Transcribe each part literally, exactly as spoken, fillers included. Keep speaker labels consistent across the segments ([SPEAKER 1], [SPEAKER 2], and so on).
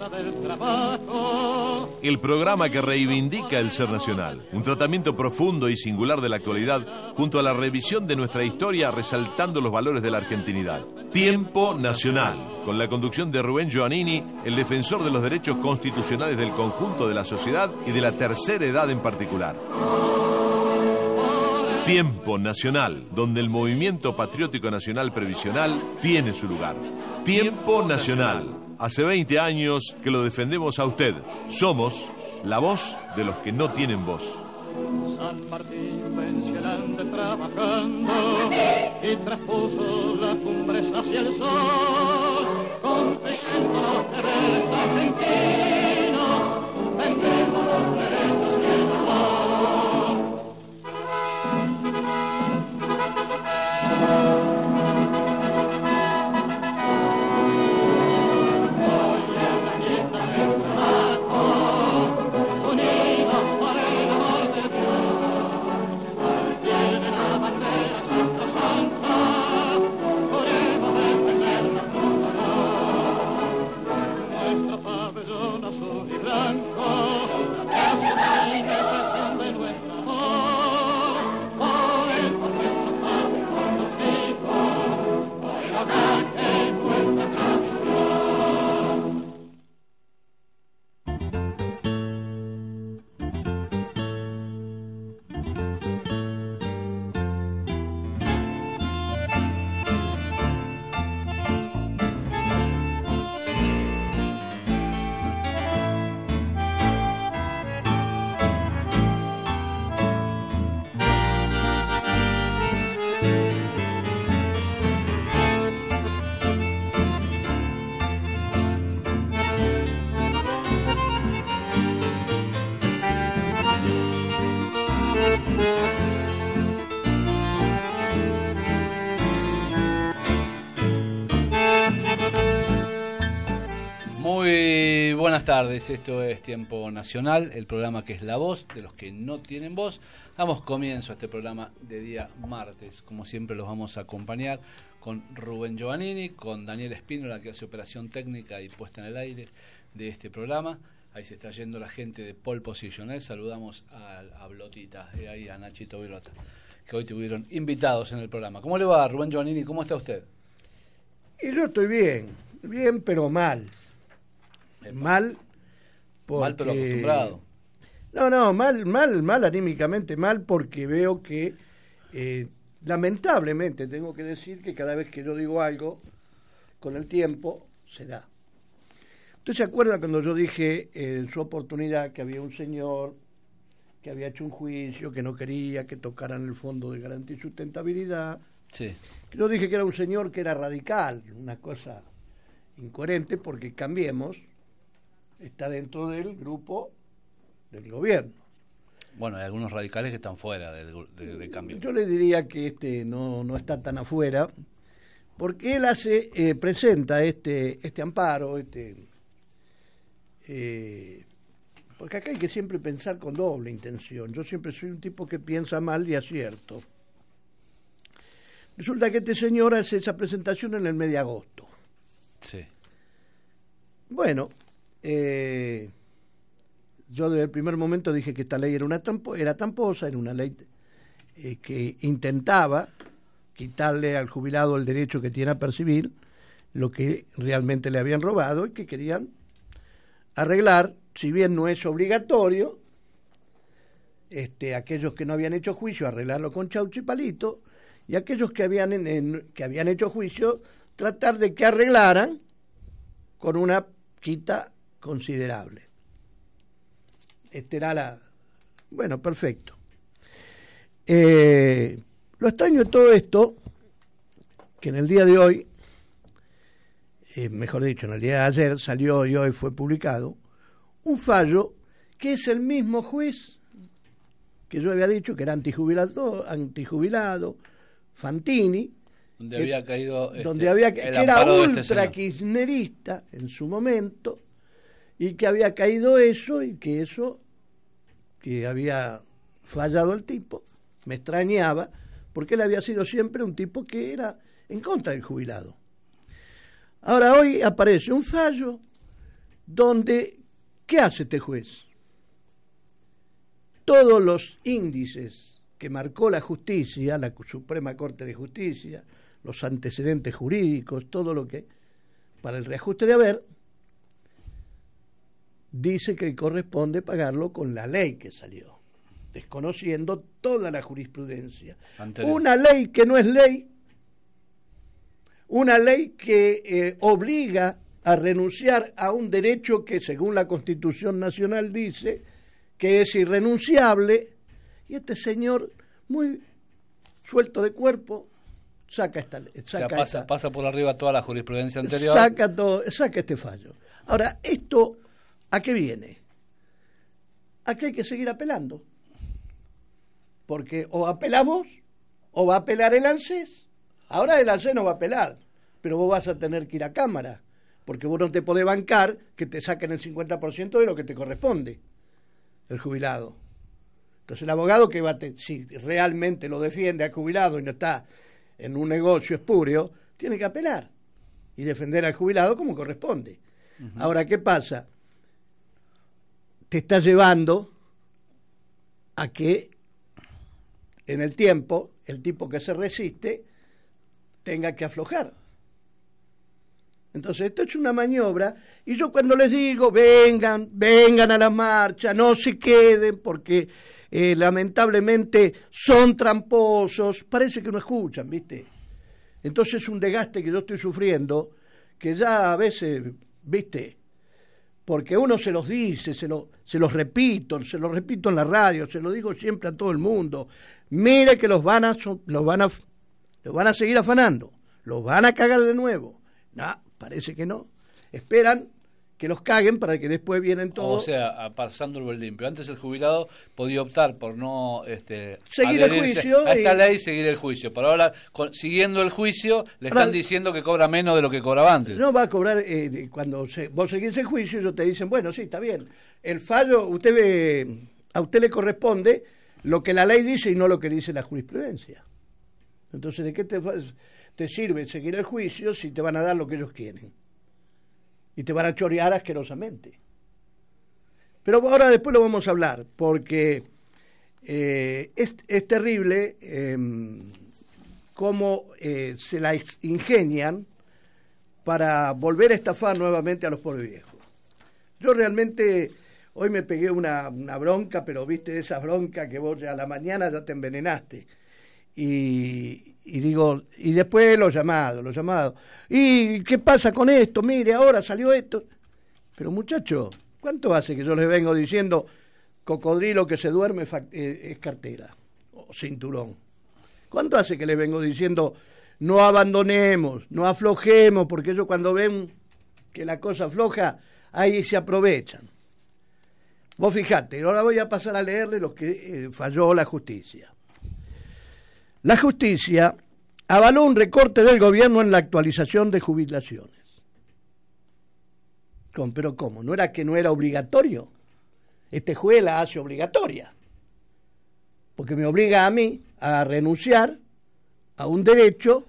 [SPEAKER 1] del trabajo.
[SPEAKER 2] El programa que reivindica el ser nacional. Un tratamiento profundo y singular de la actualidad, junto a la revisión de nuestra historia, resaltando los valores de la argentinidad. Tiempo Nacional, con la conducción de Rubén Giovannini, el defensor de los derechos constitucionales del conjunto de la sociedad y de la tercera edad en particular. Tiempo Nacional, donde el movimiento patriótico nacional previsional tiene su lugar. Tiempo Nacional. Hace veinte años que lo defendemos a usted. Somos la voz de los que no tienen voz.
[SPEAKER 1] San Martín pensionante trabajando y traspuso las cumbres hacia el sol, compitiendo los deberes argentinos, vendemos los derechos y el amor.
[SPEAKER 3] Buenas tardes, esto es Tiempo Nacional, el programa que es la voz de los que no tienen voz. Damos comienzo a este programa de día martes, como siempre los vamos a acompañar con Rubén Giovannini, con Daniel Espínola, que hace operación técnica y puesta en el aire de este programa. Ahí se está yendo la gente de Pole Position, ¿eh? Saludamos a, a Blotita, y ahí a Nachito Vilota, que hoy tuvieron invitados en el programa. ¿Cómo le va, Rubén Giovannini? ¿Cómo está usted?
[SPEAKER 4] Y yo estoy bien, bien pero mal. Mal porque...
[SPEAKER 3] Mal pero acostumbrado.
[SPEAKER 4] No, no, mal, mal, mal anímicamente, mal porque veo que eh, lamentablemente tengo que decir que cada vez que yo digo algo, con el tiempo se da. ¿Usted se acuerda cuando yo dije eh, en su oportunidad que había un señor que había hecho un juicio, que no quería que tocaran el Fondo de Garantía y Sustentabilidad?
[SPEAKER 3] Sí.
[SPEAKER 4] Yo dije que era un señor que era radical, una cosa incoherente porque Cambiemos está dentro del grupo del gobierno.
[SPEAKER 3] Bueno, hay algunos radicales que están fuera del de, de cambio.
[SPEAKER 4] Yo le diría que este no, no está tan afuera, porque él hace, eh, presenta este, este amparo, este eh, porque acá hay que siempre pensar con doble intención. Yo siempre soy un tipo que piensa mal y acierto. Resulta que este señor hace esa presentación en el mes de agosto.
[SPEAKER 3] Sí.
[SPEAKER 4] Bueno, eh, yo desde el primer momento dije que esta ley era una trampo, era tramposa, era una ley eh, que intentaba quitarle al jubilado el derecho que tiene a percibir lo que realmente le habían robado y que querían arreglar, si bien no es obligatorio, este, aquellos que no habían hecho juicio, arreglarlo con chaucho y palito, y aquellos que habían, en, en, que habían hecho juicio, tratar de que arreglaran con una quita considerable. Este era la... Bueno, perfecto. Eh, lo extraño de todo esto, que en el día de hoy, eh, mejor dicho, en el día de ayer salió y hoy fue publicado, un fallo que es el mismo juez que yo había dicho que era antijubilado, antijubilado Fantini,
[SPEAKER 3] donde
[SPEAKER 4] que,
[SPEAKER 3] había caído este,
[SPEAKER 4] donde había, que era ultra
[SPEAKER 3] este
[SPEAKER 4] kirchnerista en su momento, y que había caído eso, y que eso, que había fallado el tipo, me extrañaba, porque él había sido siempre un tipo que era en contra del jubilado. Ahora hoy aparece un fallo donde, ¿qué hace este juez? Todos los índices que marcó la justicia, la Suprema Corte de Justicia, los antecedentes jurídicos, todo lo que, para el reajuste de haber, dice que corresponde pagarlo con la ley que salió, desconociendo toda la jurisprudencia. Anterior. Una ley que no es ley, una ley que eh, obliga a renunciar a un derecho que según la Constitución Nacional dice que es irrenunciable, y este señor, muy suelto de cuerpo, saca esta ley.
[SPEAKER 3] O sea, pasa, esta, pasa por arriba toda la jurisprudencia anterior.
[SPEAKER 4] Saca, todo, saca este fallo. Ahora, esto, ¿a qué viene? A que hay que seguir apelando. Porque o apelamos, o va a apelar el ANSES. Ahora el ANSES no va a apelar, pero vos vas a tener que ir a Cámara, porque vos no te podés bancar que te saquen el cincuenta por ciento de lo que te corresponde, el jubilado. Entonces el abogado que va a te, si realmente lo defiende al jubilado y no está en un negocio espurio, tiene que apelar y defender al jubilado como corresponde. Uh-huh. Ahora, ¿qué pasa? Te está llevando a que en el tiempo el tipo que se resiste tenga que aflojar. Entonces esto es una maniobra, y yo cuando les digo vengan, vengan a la marcha, no se queden porque eh, lamentablemente son tramposos, parece que no escuchan, ¿viste? Entonces es un desgaste que yo estoy sufriendo, que ya a veces, ¿viste? Porque uno se los dice, se, lo, se los repito, se los repito en la radio, se lo digo siempre a todo el mundo, mire que los van a, los van a, los van a seguir afanando, los van a cagar de nuevo. No, parece que no. Esperan que los caguen para que después vienen todos.
[SPEAKER 3] O sea, pasándolo el limpio. Antes el jubilado podía optar por no este,
[SPEAKER 4] seguir el juicio
[SPEAKER 3] a esta
[SPEAKER 4] y...
[SPEAKER 3] ley, seguir el juicio. Pero ahora, con, siguiendo el juicio, le están ahora, diciendo que cobra menos de lo que cobraba antes.
[SPEAKER 4] No va a cobrar, eh, cuando se, vos seguís el juicio, ellos te dicen, bueno, sí, está bien. El fallo, usted ve, a usted le corresponde lo que la ley dice y no lo que dice la jurisprudencia. Entonces, ¿de qué te, te sirve seguir el juicio si te van a dar lo que ellos quieren? Y te van a chorear asquerosamente. Pero ahora después lo vamos a hablar, porque eh, es, es terrible eh, cómo eh, se la ingenian para volver a estafar nuevamente a los pobres viejos. Yo realmente hoy me pegué una, una bronca, pero viste esa bronca que vos ya a la mañana ya te envenenaste. Y, y digo, y después los llamados, los llamados. ¿Y qué pasa con esto? Mire, ahora salió esto. Pero muchacho, ¿cuánto hace que yo les vengo diciendo cocodrilo que se duerme es cartera o cinturón? ¿Cuánto hace que les vengo diciendo no abandonemos, no aflojemos? Porque ellos cuando ven que la cosa afloja, ahí se aprovechan. Vos fijate, ahora voy a pasar a leerle lo que eh, falló la justicia. La justicia avaló un recorte del gobierno en la actualización de jubilaciones. ¿Cómo? ¿Pero cómo? ¿No era que no era obligatorio? Este juez la hace obligatoria, porque me obliga a mí a renunciar a un derecho,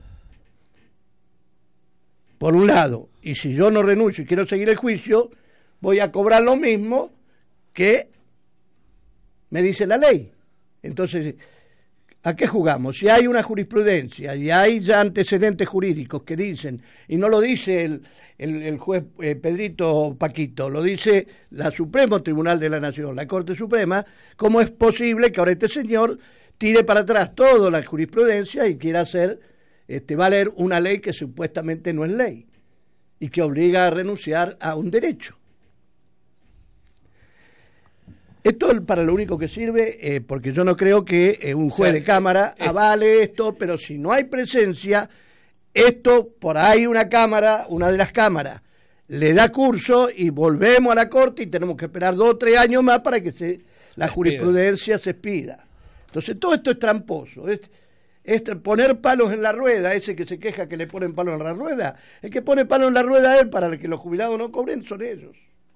[SPEAKER 4] por un lado, y si yo no renuncio y quiero seguir el juicio, voy a cobrar lo mismo que me dice la ley. Entonces, ¿a qué jugamos? Si hay una jurisprudencia y hay ya antecedentes jurídicos que dicen, y no lo dice el, el, el juez eh, Pedrito Paquito, lo dice la Supremo Tribunal de la Nación, la Corte Suprema, ¿cómo es posible que ahora este señor tire para atrás toda la jurisprudencia y quiera hacer este, valer una ley que supuestamente no es ley y que obliga a renunciar a un derecho? Esto es para lo único que sirve, eh, porque yo no creo que eh, un juez o sea, de cámara eh, avale esto, pero si no hay presencia, esto por ahí una cámara, una de las cámaras, le da curso y volvemos a la corte y tenemos que esperar dos o tres años más para que se, la jurisprudencia se expida. Entonces todo esto es tramposo, es, es poner palos en la rueda, ese que se queja que le ponen palos en la rueda, el que pone palos en la rueda él para que los jubilados no cobren son ellos.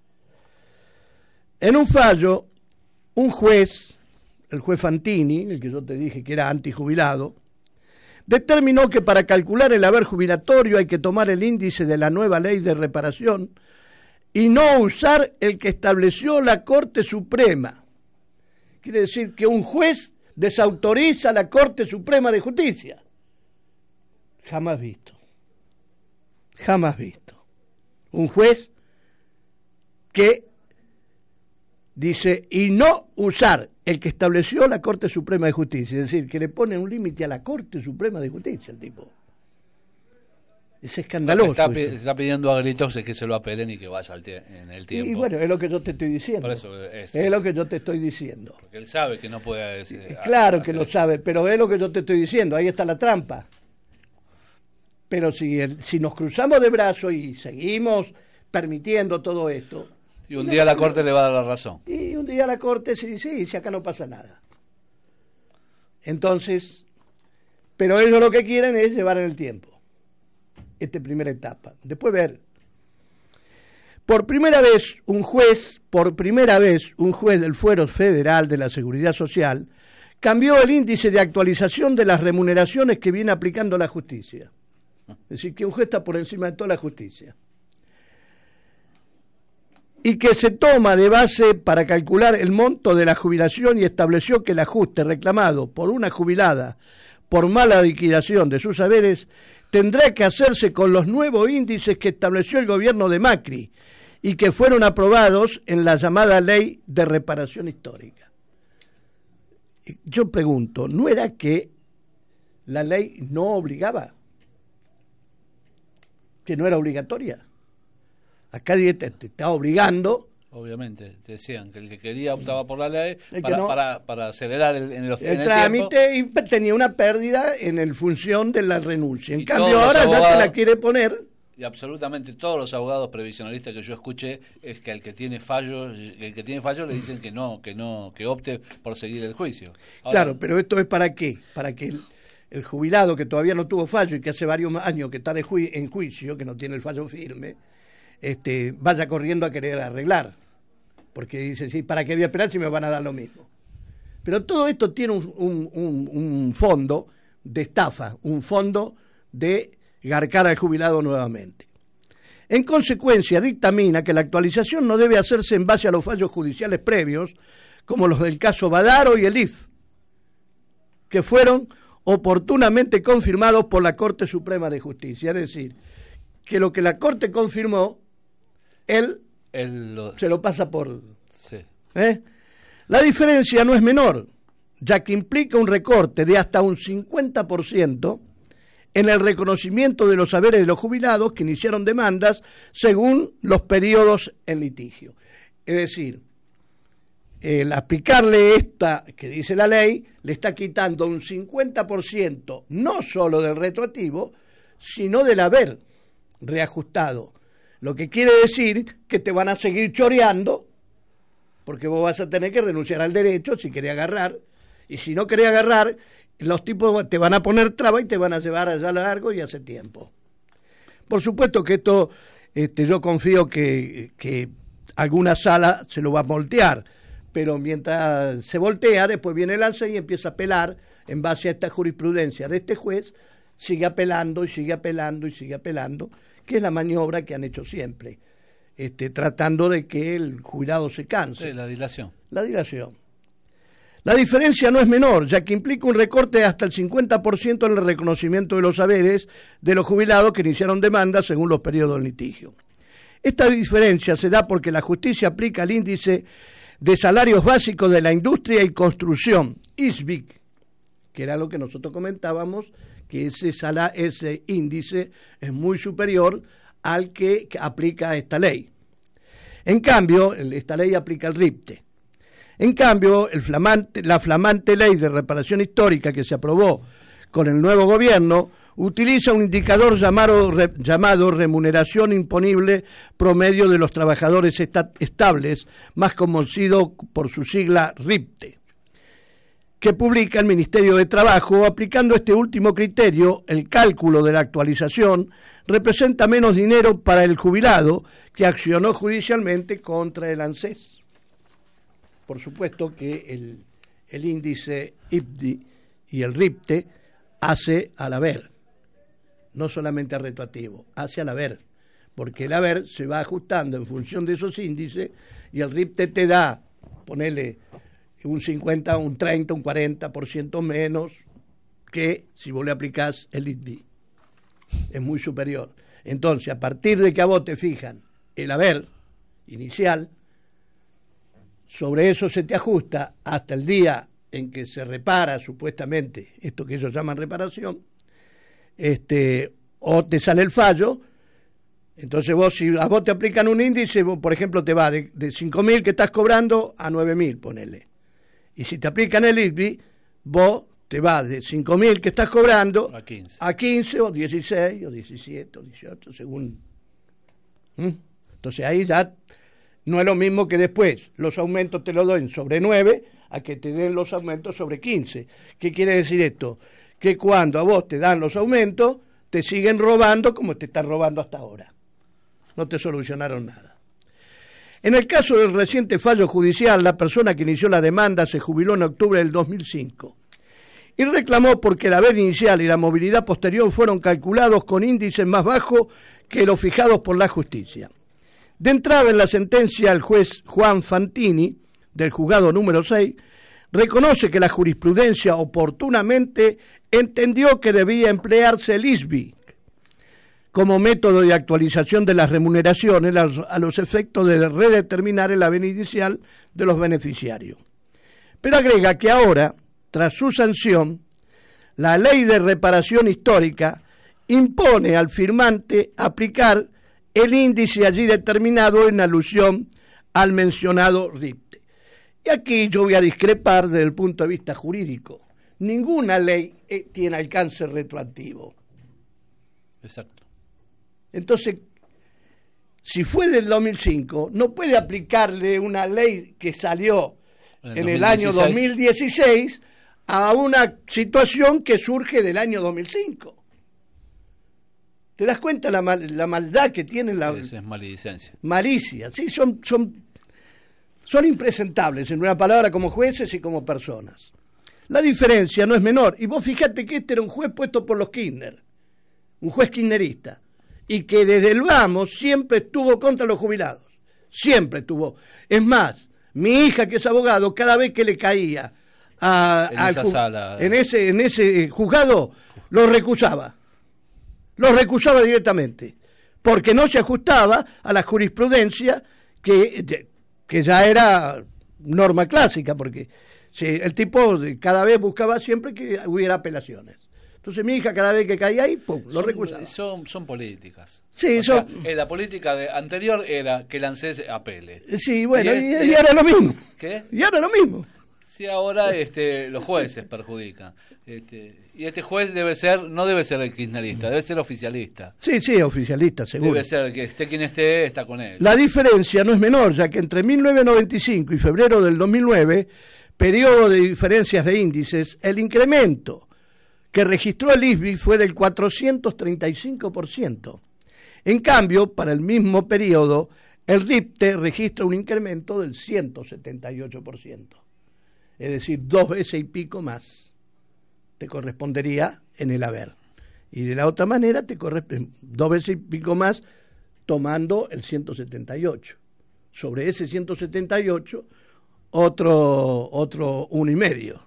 [SPEAKER 4] En un fallo, un juez, el juez Fantini, el que yo te dije que era antijubilado, determinó que para calcular el haber jubilatorio hay que tomar el índice de la nueva ley de reparación y no usar el que estableció la Corte Suprema. Quiere decir que un juez desautoriza a la Corte Suprema de Justicia. Jamás visto. Jamás visto. Un juez que dice, y no usar el que estableció la Corte Suprema de Justicia, es decir, que le pone un límite a la Corte Suprema de Justicia, el tipo. Es escandaloso.
[SPEAKER 3] Está, está pidiendo a gritos que se lo apelen y que vaya al tie- en el tiempo.
[SPEAKER 4] Y bueno, es lo que yo te estoy diciendo.
[SPEAKER 3] Por eso es,
[SPEAKER 4] es lo que yo te estoy diciendo.
[SPEAKER 3] Porque él sabe que no puede decir.
[SPEAKER 4] Claro que lo sabe, pero es lo que yo te estoy diciendo. Ahí está la trampa. Pero si, el, si nos cruzamos de brazos y seguimos permitiendo todo esto...
[SPEAKER 3] Y un día la Corte le va a dar la razón.
[SPEAKER 4] Y un día la Corte sí, sí, si acá no pasa nada. Entonces, pero ellos lo que quieren es llevar en el tiempo. Esta primera etapa. Después ver. Por primera vez, un juez, por primera vez, un juez del Fuero Federal de la Seguridad Social cambió el índice de actualización de las remuneraciones que viene aplicando la justicia. Es decir, que un juez está por encima de toda la justicia. Y que se toma de base para calcular el monto de la jubilación y estableció que el ajuste reclamado por una jubilada por mala liquidación de sus saberes tendrá que hacerse con los nuevos índices que estableció el gobierno de Macri y que fueron aprobados en la llamada Ley de Reparación Histórica. Yo pregunto, ¿no era que la ley no obligaba? ¿Que no era obligatoria? Acá te, te está obligando.
[SPEAKER 3] Obviamente, te decían que el que quería optaba por la ley
[SPEAKER 4] El que
[SPEAKER 3] para,
[SPEAKER 4] no.
[SPEAKER 3] para, para acelerar el, en los, en
[SPEAKER 4] El
[SPEAKER 3] el
[SPEAKER 4] trámite
[SPEAKER 3] tiempo.
[SPEAKER 4] y tenía una pérdida en el función de la renuncia. En
[SPEAKER 3] Y
[SPEAKER 4] cambio
[SPEAKER 3] todos los
[SPEAKER 4] ahora ya te
[SPEAKER 3] abogados-
[SPEAKER 4] la quiere poner.
[SPEAKER 3] Y absolutamente todos los abogados previsionalistas que yo escuché es que al que tiene fallo, el que tiene fallo le dicen que no, que no, que opte por seguir el juicio. Ahora,
[SPEAKER 4] Claro, pero esto es para qué? Para que el, el jubilado que todavía no tuvo fallo y que hace varios años que está de ju- en juicio, que no tiene el fallo firme, este, vaya corriendo a querer arreglar. Porque dice, sí, ¿para qué voy a esperar si me van a dar lo mismo? Pero todo esto tiene un, un, un, un fondo de estafa, un fondo de garcar al jubilado nuevamente. En consecuencia, dictamina que la actualización no debe hacerse en base a los fallos judiciales previos, como los del caso Badaro y el I F, que fueron oportunamente confirmados por la Corte Suprema de Justicia. Es decir, que lo que la Corte confirmó, él
[SPEAKER 3] él lo-
[SPEAKER 4] se lo pasa por...
[SPEAKER 3] sí.
[SPEAKER 4] ¿eh? La diferencia no es menor, ya que implica un recorte de hasta un cincuenta por ciento en el reconocimiento de los saberes de los jubilados que iniciaron demandas según los periodos en litigio. Es decir, el aplicarle esta que dice la ley, le está quitando un cincuenta por ciento no solo del retroactivo, sino del haber reajustado. Lo que quiere decir que te van a seguir choreando, porque vos vas a tener que renunciar al derecho si querés agarrar, y si no querés agarrar, los tipos te van a poner traba y te van a llevar allá largo y hace tiempo. Por supuesto que esto, este, yo confío que, que alguna sala se lo va a voltear, pero mientras se voltea, después viene el alce y empieza a apelar en base a esta jurisprudencia de este juez, sigue apelando y sigue apelando y sigue apelando, que es la maniobra que han hecho siempre, este, tratando de que el jubilado se canse.
[SPEAKER 3] Sí, la dilación.
[SPEAKER 4] La dilación. La diferencia no es menor, ya que implica un recorte de hasta el cincuenta por ciento en el reconocimiento de los saberes de los jubilados que iniciaron demandas según los periodos de litigio. Esta diferencia se da porque la justicia aplica el índice de salarios básicos de la industria y construcción, I S B I C, que era lo que nosotros comentábamos, que ese, sala, ese índice es muy superior al que aplica esta ley. En cambio, esta ley aplica el RIPTE. En cambio, el flamante, la flamante ley de reparación histórica que se aprobó con el nuevo gobierno utiliza un indicador llamado, re, llamado remuneración imponible promedio de los trabajadores esta, estables, más conocido por su sigla RIPTE, que publica el Ministerio de Trabajo. Aplicando este último criterio, el cálculo de la actualización representa menos dinero para el jubilado que accionó judicialmente contra el ANSES. Por supuesto que el, el índice I P D I y el RIPTE hace al haber, no solamente al retroactivo, hace al haber, porque el haber se va ajustando en función de esos índices y el R I P T te da, ponele un cincuenta, un treinta, un cuarenta por ciento menos que si vos le aplicás el I T B I. Es muy superior. Entonces, a partir de que a vos te fijan el haber inicial, sobre eso se te ajusta hasta el día en que se repara supuestamente esto que ellos llaman reparación, este, o te sale el fallo. Entonces vos, si a vos te aplican un índice, vos, por ejemplo, te va de, de cinco mil que estás cobrando a nueve mil, ponele. Y si te aplican el I T B I, vos te va de cinco mil que estás cobrando
[SPEAKER 3] a quince.
[SPEAKER 4] a quince o dieciséis o diecisiete o dieciocho, según. ¿Mm? Entonces ahí ya no es lo mismo que después los aumentos te los den sobre nueve a que te den los aumentos sobre quince. ¿Qué quiere decir esto? Que cuando a vos te dan los aumentos, te siguen robando como te están robando hasta ahora. No te solucionaron nada. En el caso del reciente fallo judicial, la persona que inició la demanda se jubiló en octubre del dos mil cinco y reclamó porque el haber inicial y la movilidad posterior fueron calculados con índices más bajos que los fijados por la justicia. De entrada en la sentencia, el juez Juan Fantini, del juzgado número seis, reconoce que la jurisprudencia oportunamente entendió que debía emplearse el I S B I como método de actualización de las remuneraciones a los efectos de redeterminar el haber inicial de los beneficiarios. Pero agrega que ahora, tras su sanción, la ley de reparación histórica impone al firmante aplicar el índice allí determinado en alusión al mencionado R I P T. Y aquí yo voy a discrepar desde el punto de vista jurídico. Ninguna ley tiene alcance retroactivo.
[SPEAKER 3] Exacto.
[SPEAKER 4] Entonces, si fue del dos mil cinco, no puede aplicarle una ley que salió en, en el año dos mil dieciséis a una situación que surge del año dos mil cinco. ¿Te das cuenta la, mal, la maldad que tiene la...
[SPEAKER 3] Eso es maledicencia.
[SPEAKER 4] Malicia, sí, son, son, son impresentables en una palabra como jueces y como personas. La diferencia no es menor. Y vos fíjate que este era un juez puesto por los Kirchner, un juez kirchnerista, y que desde el vamos siempre estuvo contra los jubilados. Siempre estuvo. Es más, mi hija, que es abogado, cada vez que le caía a,
[SPEAKER 3] en,
[SPEAKER 4] al,
[SPEAKER 3] esa sala.
[SPEAKER 4] en, ese, en ese juzgado, lo recusaba. Lo recusaba directamente, porque no se ajustaba a la jurisprudencia que, que ya era norma clásica, porque sí, el tipo cada vez buscaba siempre que hubiera apelaciones. Entonces mi hija cada vez que caía ahí, pum, lo
[SPEAKER 3] son,
[SPEAKER 4] recusaba.
[SPEAKER 3] Son, son políticas.
[SPEAKER 4] Sí,
[SPEAKER 3] o
[SPEAKER 4] son...
[SPEAKER 3] sea, la política de, anterior era que el ANSES apele.
[SPEAKER 4] Sí, bueno, y,
[SPEAKER 3] y,
[SPEAKER 4] y ahora lo mismo.
[SPEAKER 3] ¿Qué?
[SPEAKER 4] Y ahora lo mismo.
[SPEAKER 3] Sí, ahora este, los jueces perjudican. Este, y este juez debe ser, no debe ser el kirchnerista, debe ser oficialista.
[SPEAKER 4] Sí, sí, oficialista, seguro.
[SPEAKER 3] Debe ser que esté quien esté, está con él.
[SPEAKER 4] La diferencia no es menor, ya que entre mil novecientos noventa y cinco y febrero del dos mil nueve, periodo de diferencias de índices, el incremento que registró el I S B I fue del cuatrocientos treinta y cinco por ciento. En cambio, para el mismo periodo, el R I P T registra un incremento del ciento setenta y ocho por ciento. Es decir, dos veces y pico más te correspondería en el haber. Y de la otra manera te corresponde dos veces y pico más tomando el ciento setenta y ocho. Sobre ese ciento setenta y ocho, otro, otro uno y medio.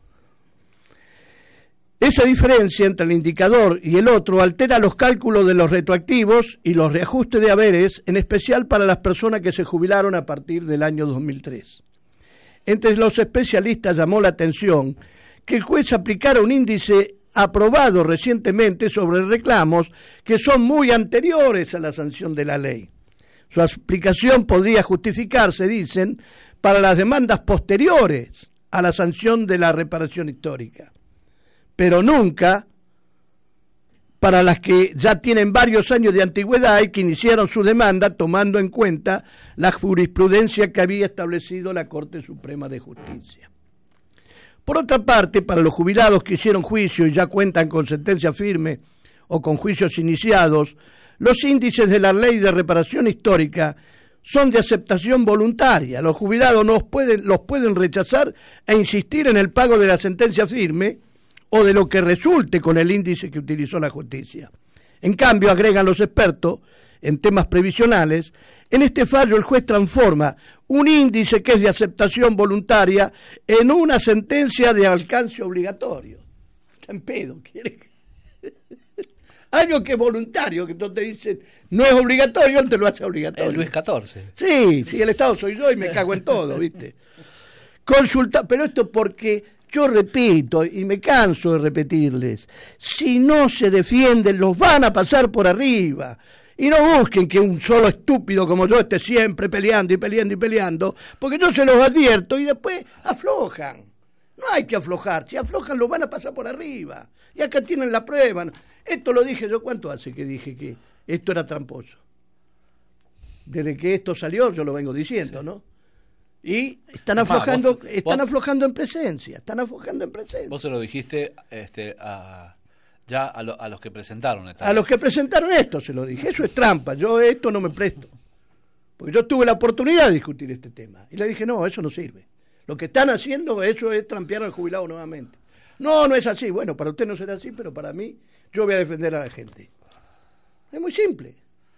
[SPEAKER 4] Esa diferencia entre el indicador y el otro altera los cálculos de los retroactivos y los reajustes de haberes, en especial para las personas que se jubilaron a partir del año dos mil tres. Entre los especialistas llamó la atención que el juez aplicara un índice aprobado recientemente sobre reclamos que son muy anteriores a la sanción de la ley. Su aplicación podría justificarse, dicen, para las demandas posteriores a la sanción de la reparación histórica, pero nunca para las que ya tienen varios años de antigüedad y que iniciaron su demanda tomando en cuenta la jurisprudencia que había establecido la Corte Suprema de Justicia. Por otra parte, para los jubilados que hicieron juicio y ya cuentan con sentencia firme o con juicios iniciados, los índices de la Ley de Reparación Histórica son de aceptación voluntaria. Los jubilados no pueden, los pueden rechazar e insistir en el pago de la sentencia firme o de lo que resulte con el índice que utilizó la justicia. En cambio, agregan los expertos, en temas previsionales, en este fallo el juez transforma un índice que es de aceptación voluntaria en una sentencia de alcance obligatorio. Está en pedo, quiere que... Algo que es voluntario, que entonces te dicen no es obligatorio, él te lo hace obligatorio.
[SPEAKER 3] El Luis catorce.
[SPEAKER 4] Sí, sí, el Estado soy yo y me cago en todo, ¿viste? Consulta, pero esto porque yo repito y me canso de repetirles, si no se defienden los van a pasar por arriba. Y no busquen que un solo estúpido como yo esté siempre peleando y peleando y peleando, porque yo se los advierto y después aflojan. No hay que aflojar, si aflojan los van a pasar por arriba. Y acá tienen la prueba. Esto lo dije yo, ¿cuánto hace que dije que esto era tramposo? Desde que esto salió yo lo vengo diciendo, sí. ¿No? Y están aflojando,
[SPEAKER 3] vos,
[SPEAKER 4] están
[SPEAKER 3] vos,
[SPEAKER 4] aflojando en presencia, están aflojando en presencia.
[SPEAKER 3] Vos se lo dijiste este, a, ya a, lo, a los que presentaron esta
[SPEAKER 4] A los que presentaron esto se lo dije, eso es trampa, yo esto no me presto. Porque yo tuve la oportunidad de discutir este tema. Y le dije, no, eso no sirve. Lo que están haciendo, eso es trampear al jubilado nuevamente. No, no es así. Bueno, para usted no será así, pero para mí, yo voy a defender a la gente. Es muy simple.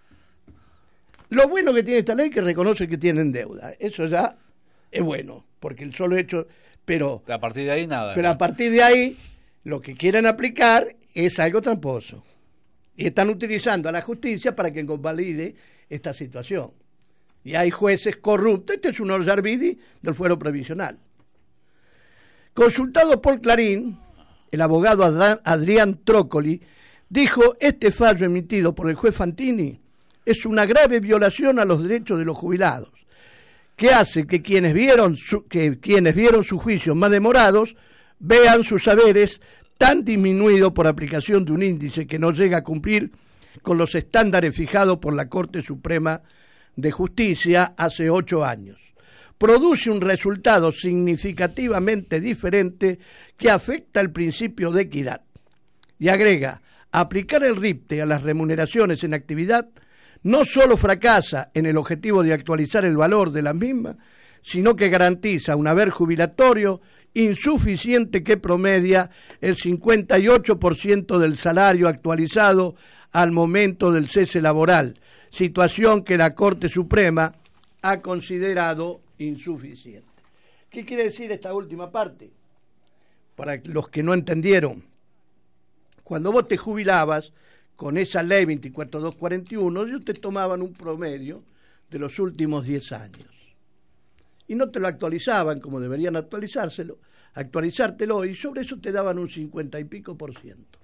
[SPEAKER 4] Lo bueno que tiene esta ley es que reconoce que tienen deuda. Eso ya es bueno, porque el solo hecho... Pero
[SPEAKER 3] a partir de ahí nada.
[SPEAKER 4] Pero a partir de ahí, lo que quieren aplicar es algo tramposo. Y están utilizando a la justicia para que convalide esta situación. Y hay jueces corruptos. Este es un Ollarvidi del fuero previsional. Consultado por Clarín, el abogado Adrián Trócoli dijo: este fallo emitido por el juez Fantini es una grave violación a los derechos de los jubilados, que hace que quienes vieron su, que quienes vieron sus juicios más demorados vean sus saberes tan disminuidos por aplicación de un índice que no llega a cumplir con los estándares fijados por la Corte Suprema de Justicia hace ocho años. Produce un resultado significativamente diferente que afecta el principio de equidad. Y agrega, aplicar el RIPTE a las remuneraciones en actividad no solo fracasa en el objetivo de actualizar el valor de las mismas, sino que garantiza un haber jubilatorio insuficiente que promedia el cincuenta y ocho por ciento del salario actualizado al momento del cese laboral, situación que la Corte Suprema ha considerado insuficiente. ¿Qué quiere decir esta última parte? Para los que no entendieron, cuando vos te jubilabas con esa ley veinticuatro mil doscientos cuarenta y uno, ellos te tomaban un promedio de los últimos diez años y no te lo actualizaban como deberían actualizárselo, actualizártelo, y sobre eso te daban un cincuenta y pico por ciento.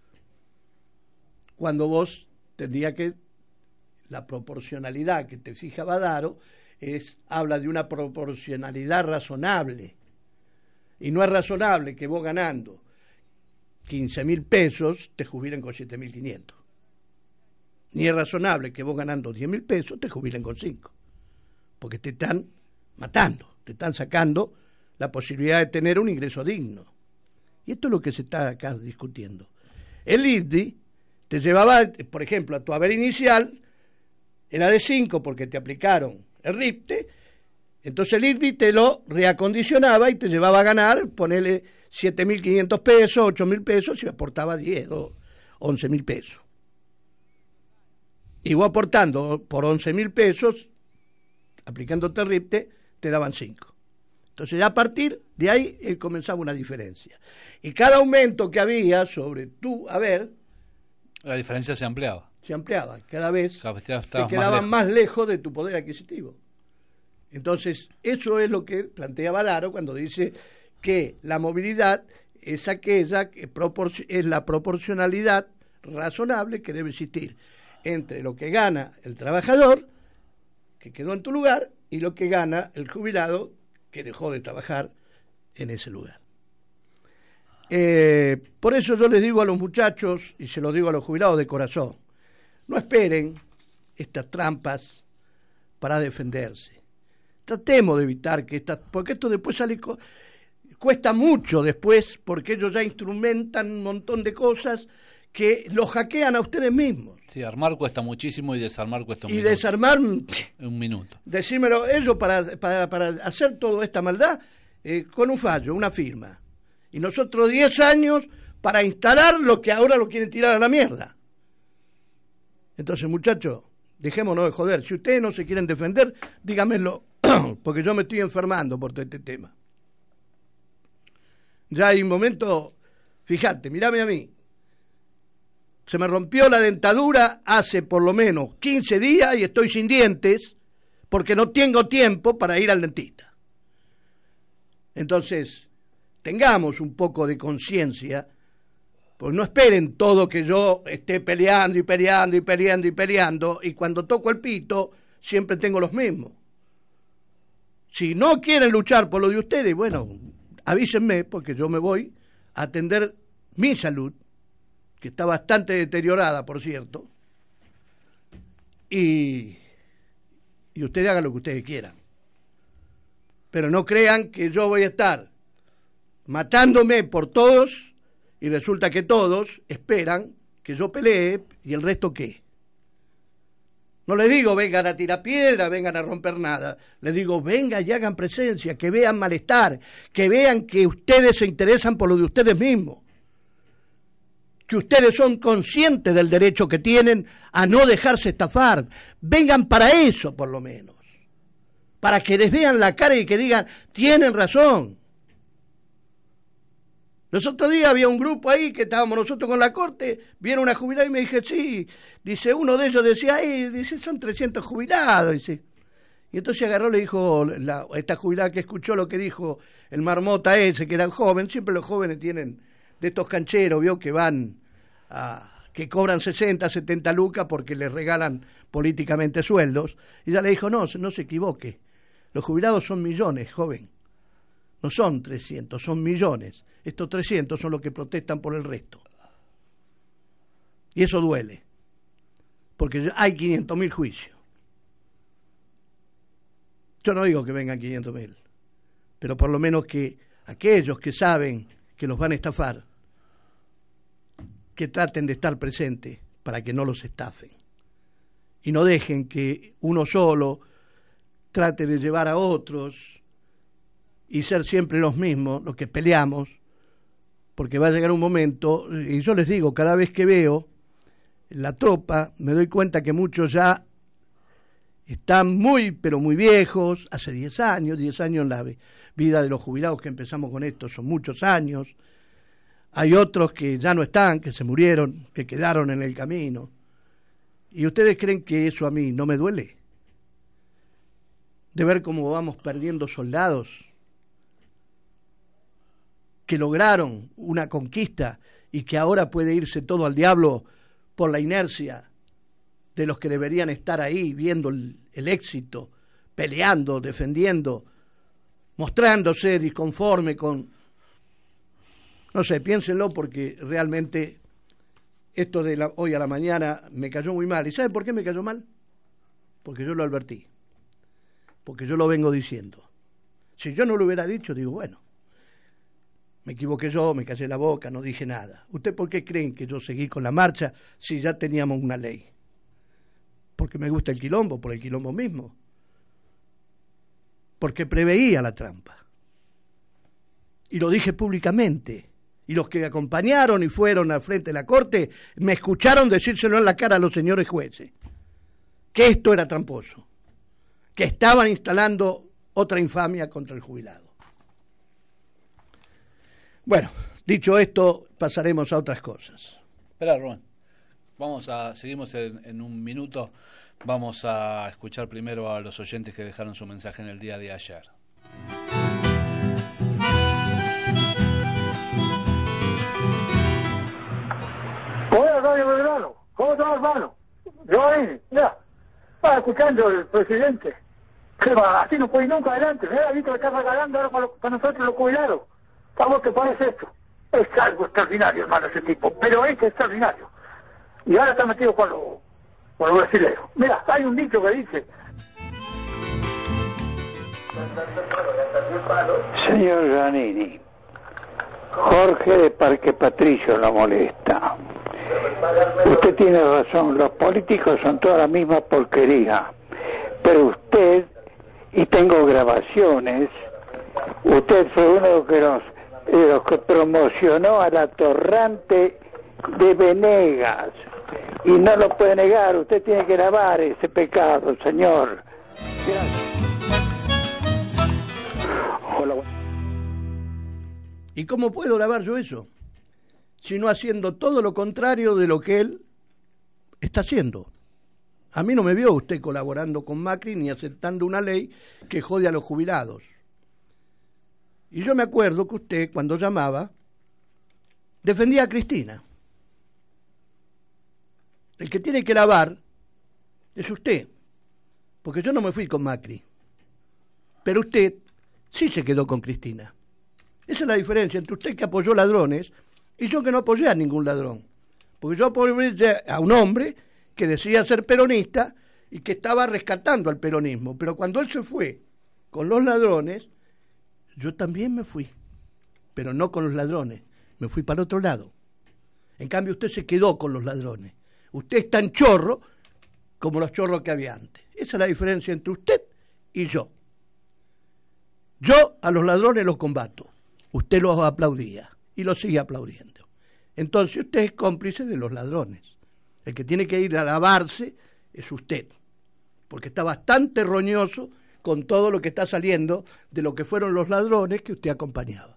[SPEAKER 4] Cuando vos tendrías que, la proporcionalidad que te fija Badaro es, habla de una proporcionalidad razonable, y no es razonable que vos ganando quince mil pesos te jubilen con siete mil quinientos, ni es razonable que vos ganando diez mil pesos te jubilen con cinco, porque te están matando, te están sacando la posibilidad de tener un ingreso digno. Y esto es lo que se está acá discutiendo. El I R D I te llevaba, por ejemplo, a tu haber inicial era de cinco porque te aplicaron el RIPTE, entonces el I R D I te lo reacondicionaba y te llevaba a ganar, ponele siete mil quinientos pesos, ocho mil pesos, y aportaba diez o once mil pesos. Y vos aportando por once mil pesos, aplicándote el RIPTE, te daban cinco. Entonces ya a partir de ahí eh, comenzaba una diferencia. Y cada aumento que había sobre tu haber,
[SPEAKER 3] la diferencia se ampliaba.
[SPEAKER 4] Se ampliaba, cada vez
[SPEAKER 3] cada vez te,
[SPEAKER 4] te quedaban más lejos. más lejos de tu poder adquisitivo. Entonces, eso es lo que plantea Badaro cuando dice que la movilidad es aquella que propor- es la proporcionalidad razonable que debe existir entre lo que gana el trabajador, que quedó en tu lugar, y lo que gana el jubilado, que dejó de trabajar en ese lugar. Eh, por eso yo les digo a los muchachos, y se lo digo a los jubilados de corazón, no esperen estas trampas para defenderse. Tratemos de evitar que estas, porque esto después sale, cuesta mucho después, porque ellos ya instrumentan un montón de cosas que los hackean a ustedes mismos.
[SPEAKER 3] Sí, armar cuesta muchísimo y desarmar cuesta un
[SPEAKER 4] y
[SPEAKER 3] minuto. Y
[SPEAKER 4] desarmar...
[SPEAKER 3] Un minuto.
[SPEAKER 4] Decímelo, ellos para, para, para hacer toda esta maldad, eh, con un fallo, una firma. Y nosotros diez años para instalar lo que ahora lo quieren tirar a la mierda. Entonces, muchachos, dejémonos de joder. Si ustedes no se quieren defender, díganmelo, porque yo me estoy enfermando por todo este tema. Ya hay un momento, fíjate, mírame a mí. Se me rompió la dentadura hace por lo menos quince días y estoy sin dientes porque no tengo tiempo para ir al dentista. Entonces, tengamos un poco de conciencia, pues no esperen todo que yo esté peleando y peleando y peleando y peleando, y cuando toco el pito siempre tengo los mismos. Si no quieren luchar por lo de ustedes, bueno, avísenme, porque yo me voy a atender mi salud, que está bastante deteriorada, por cierto, y, y ustedes hagan lo que ustedes quieran. Pero no crean que yo voy a estar matándome por todos y resulta que todos esperan que yo pelee y el resto qué. No les digo vengan a tirar piedra, vengan a romper nada. Les digo vengan y hagan presencia, que vean malestar, que vean que ustedes se interesan por lo de ustedes mismos. Que ustedes son conscientes del derecho que tienen a no dejarse estafar. Vengan para eso, por lo menos. Para que les vean la cara y que digan, tienen razón. Los otros días había un grupo ahí que estábamos nosotros con la corte, vieron una jubilada y me dije, sí, dice, uno de ellos decía, ay, dice, son trescientos jubilados, dice. Y entonces agarró, le dijo, la, esta jubilada que escuchó lo que dijo el marmota ese, que era joven, siempre los jóvenes tienen de estos cancheros, vio, que van a, que cobran sesenta, setenta lucas porque les regalan políticamente sueldos. Y ella le dijo, no, no se equivoque, los jubilados son millones, joven, no son trescientos, son millones. Estos trescientos son los que protestan por el resto. Y eso duele, porque hay quinientos mil juicios. Yo no digo que vengan quinientos mil, pero por lo menos que aquellos que saben que los van a estafar, que traten de estar presentes para que no los estafen. Y no dejen que uno solo trate de llevar a otros y ser siempre los mismos, los que peleamos, porque va a llegar un momento, y yo les digo, cada vez que veo la tropa, me doy cuenta que muchos ya están muy, pero muy viejos, hace diez años, diez años en la vida de los jubilados que empezamos con esto, son muchos años. Hay otros que ya no están, que se murieron, que quedaron en el camino. ¿Y ustedes creen que eso a mí no me duele? De ver cómo vamos perdiendo soldados que lograron una conquista y que ahora puede irse todo al diablo por la inercia de los que deberían estar ahí viendo el, el éxito, peleando, defendiendo, mostrándose disconforme con... No sé, piénsenlo, porque realmente esto de la, hoy a la mañana me cayó muy mal. ¿Y saben por qué me cayó mal? Porque yo lo advertí, porque yo lo vengo diciendo. Si yo no lo hubiera dicho, digo, bueno, me equivoqué yo, me callé la boca, no dije nada. ¿Usted por qué creen que yo seguí con la marcha si ya teníamos una ley? Porque me gusta el quilombo, por el quilombo mismo. Porque preveía la trampa. Y lo dije públicamente. Y los que acompañaron y fueron al frente de la corte me escucharon decírselo en la cara a los señores jueces. Que esto era tramposo. Que estaban instalando otra infamia contra el jubilado. Bueno, dicho esto, pasaremos a otras cosas.
[SPEAKER 3] Espera, Rubén. Vamos a, seguimos en, en un minuto. Vamos a escuchar primero a los oyentes que dejaron su mensaje en el día de ayer.
[SPEAKER 5] Hola, Radio Belgrano. ¿Cómo estás, hermano? Yo ahí, ya. Estaba escuchando al presidente. ¿Qué va? Así no puede ir nunca adelante. Mira, visto que está regalando ahora para, para nosotros los jubilados. ¿Cómo te parece esto? Es algo extraordinario, hermano, ese tipo. Pero es extraordinario. Y ahora está metido con los, con los brasileños. Mira, hay un dicho que dice...
[SPEAKER 6] Señor Giannini, Jorge de Parque Patricio lo molesta. Usted tiene razón, los políticos son toda la misma porquería. Pero usted, y tengo grabaciones, usted fue uno de los que, nos, de los que promocionó a la torrante de Venegas. y no lo puede negar. Usted tiene que lavar ese pecado, señor. Gracias. Hola.
[SPEAKER 4] ¿Y cómo puedo lavar yo eso? Sino haciendo todo lo contrario de lo que él está haciendo. A mí no me vio usted colaborando con Macri ni aceptando una ley que jode a los jubilados. Y yo me acuerdo que usted, cuando llamaba, defendía a Cristina. El que tiene que lavar es usted, porque yo no me fui con Macri. Pero usted sí se quedó con Cristina. Esa es la diferencia entre usted que apoyó ladrones y yo que no apoyé a ningún ladrón. Porque yo apoyé a un hombre que decía ser peronista y que estaba rescatando al peronismo. Pero cuando él se fue con los ladrones, yo también me fui. Pero no con los ladrones, me fui para el otro lado. En cambio usted se quedó con los ladrones. Usted es tan chorro como los chorros que había antes. Esa es la diferencia entre usted y yo. Yo a los ladrones los combato. Usted los aplaudía y los sigue aplaudiendo. Entonces usted es cómplice de los ladrones. El que tiene que ir a lavarse es usted, porque está bastante roñoso con todo lo que está saliendo de lo que fueron los ladrones que usted acompañaba.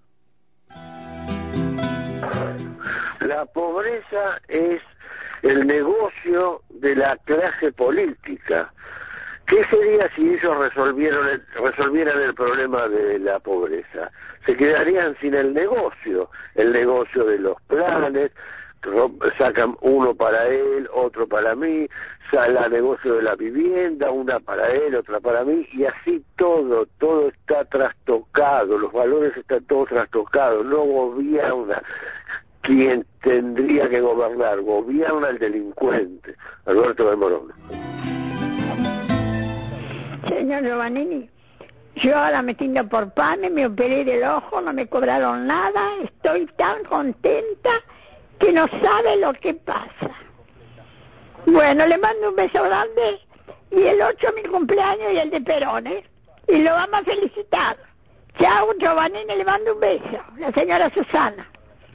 [SPEAKER 7] La pobreza es el negocio de la clase política. ¿Qué sería si ellos resolvieron el, resolvieran el problema de la pobreza? Se quedarían sin el negocio, el negocio de los planes, sacan uno para él, otro para mí, sale el negocio de la vivienda, una para él, otra para mí, y así todo, todo está trastocado, los valores están todos trastocados, no gobierna quien tendría que gobernar, gobierna el delincuente. Alberto de Morón.
[SPEAKER 8] Señor Giovannini, yo ahora me tiendo por panes, me operé del ojo, no me cobraron nada, estoy tan contenta que no sabe lo que pasa. Bueno, le mando un beso grande, y el ocho mi cumpleaños y el de Perón, ¿eh? Y lo vamos a felicitar. Chao, Giovannini, le mando un beso. La señora Susana.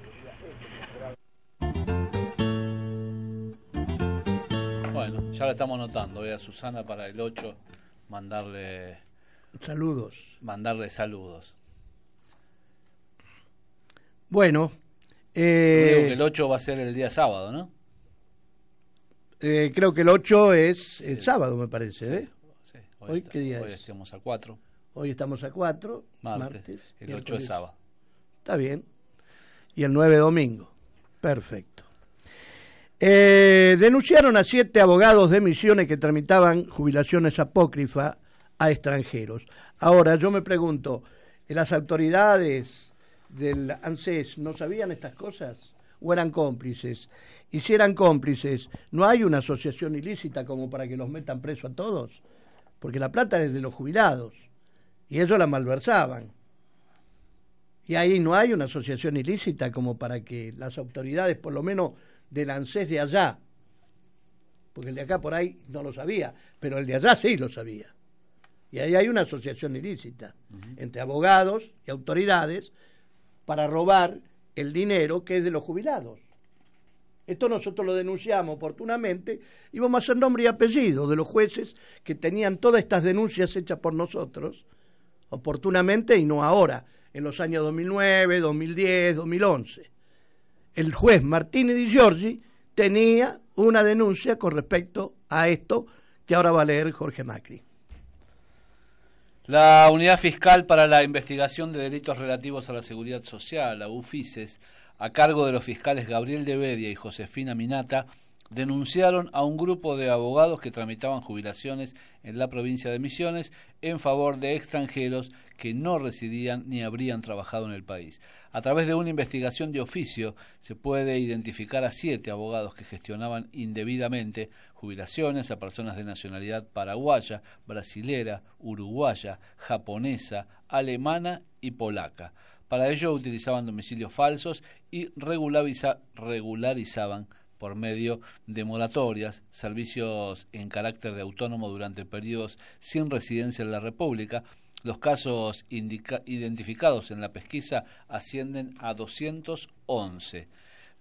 [SPEAKER 3] Bueno, ya la estamos notando, voy a Susana para el ocho mandarle
[SPEAKER 4] saludos.
[SPEAKER 3] Mandarle saludos.
[SPEAKER 4] Bueno, eh,
[SPEAKER 3] creo que el ocho va a ser el día sábado, ¿no?
[SPEAKER 4] Eh, creo que el ocho es el sí. sábado, me parece,
[SPEAKER 3] sí,
[SPEAKER 4] ¿eh?
[SPEAKER 3] Sí. Hoy,
[SPEAKER 4] ¿Hoy
[SPEAKER 3] está,
[SPEAKER 4] qué día
[SPEAKER 3] hoy
[SPEAKER 4] es?
[SPEAKER 3] estamos a cuatro.
[SPEAKER 4] Hoy estamos a cuatro,
[SPEAKER 3] martes.
[SPEAKER 4] martes
[SPEAKER 3] el ocho es sábado.
[SPEAKER 4] Está bien. Y el nueve domingo. Perfecto. Eh, denunciaron a siete abogados de Misiones que tramitaban jubilaciones apócrifas a extranjeros. Ahora, yo me pregunto, ¿las autoridades del ANSES no sabían estas cosas o eran cómplices? Y si eran cómplices, ¿no hay una asociación ilícita como para que los metan preso a todos? Porque la plata es de los jubilados y ellos la malversaban. Y ahí no hay una asociación ilícita como para que las autoridades, por lo menos del ANSES de allá, porque el de acá por ahí no lo sabía, pero el de allá sí lo sabía. Y ahí hay una asociación ilícita uh-huh. entre abogados y autoridades para robar el dinero que es de los jubilados. Esto nosotros lo denunciamos oportunamente y vamos a hacer nombre y apellido de los jueces que tenían todas estas denuncias hechas por nosotros oportunamente y no ahora, en los años dos mil nueve, dos mil diez, dos mil once. El juez Martínez Di Giorgi tenía una denuncia con respecto a esto que ahora va a leer Jorge Macri.
[SPEAKER 3] La Unidad Fiscal para la Investigación de Delitos Relativos a la Seguridad Social, la UFICES, a cargo de los fiscales Gabriel de Bedia y Josefina Minata, denunciaron a un grupo de abogados que tramitaban jubilaciones en la provincia de Misiones en favor de extranjeros que no residían ni habrían trabajado en el país. A través de una investigación de oficio se puede identificar a siete abogados que gestionaban indebidamente jubilaciones a personas de nacionalidad paraguaya, brasilera, uruguaya, japonesa, alemana y polaca. Para ello utilizaban domicilios falsos y regulariza, regularizaban por medio de moratorias, servicios en carácter de autónomo durante periodos sin residencia en la República. Los casos indica, identificados en la pesquisa ascienden a doscientos once.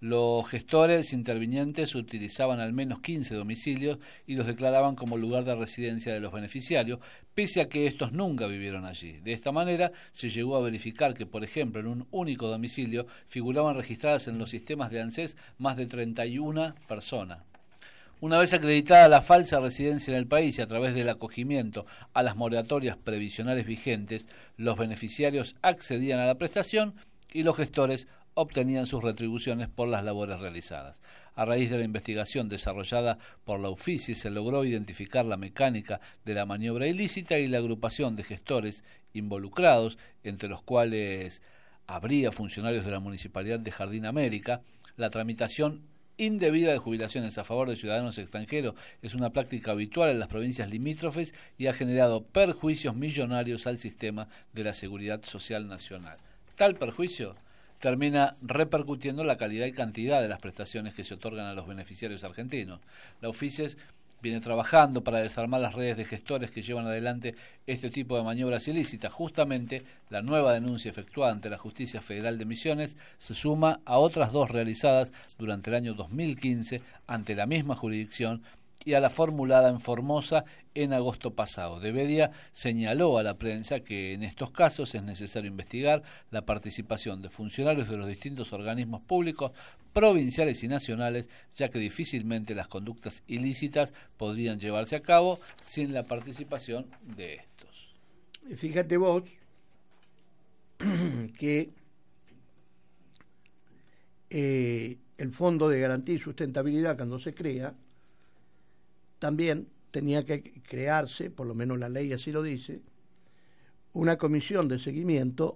[SPEAKER 3] Los gestores intervinientes utilizaban al menos quince domicilios y los declaraban como lugar de residencia de los beneficiarios, pese a que estos nunca vivieron allí. De esta manera se llegó a verificar que, por ejemplo, en un único domicilio figuraban registradas en los sistemas de ANSES más de treinta y una personas. Una vez acreditada la falsa residencia en el país y a través del acogimiento a las moratorias previsionales vigentes, los beneficiarios accedían a la prestación y los gestores obtenían sus retribuciones por las labores realizadas. A raíz de la investigación desarrollada por la UFICI se logró identificar la mecánica de la maniobra ilícita y la agrupación de gestores involucrados, entre los cuales habría funcionarios de la Municipalidad de Jardín América. La tramitación indebida de jubilaciones a favor de ciudadanos extranjeros es una práctica habitual en las provincias limítrofes y ha generado perjuicios millonarios al sistema de la seguridad social nacional. Tal perjuicio termina repercutiendo en la calidad y cantidad de las prestaciones que se otorgan a los beneficiarios argentinos. La UFICES viene trabajando para desarmar las redes de gestores que llevan adelante este tipo de maniobras ilícitas. Justamente, la nueva denuncia efectuada ante la Justicia Federal de Misiones se suma a otras dos realizadas durante el año dos mil quince ante la misma jurisdicción y a la formulada en Formosa en agosto pasado. De Bedia señaló a la prensa que en estos casos es necesario investigar la participación de funcionarios de los distintos organismos públicos, provinciales y nacionales, ya que difícilmente las conductas ilícitas podrían llevarse a cabo sin la participación de estos.
[SPEAKER 4] Fíjate vos que eh, el Fondo de Garantía y Sustentabilidad, cuando se crea, también tenía que crearse, por lo menos la ley así lo dice, una comisión de seguimiento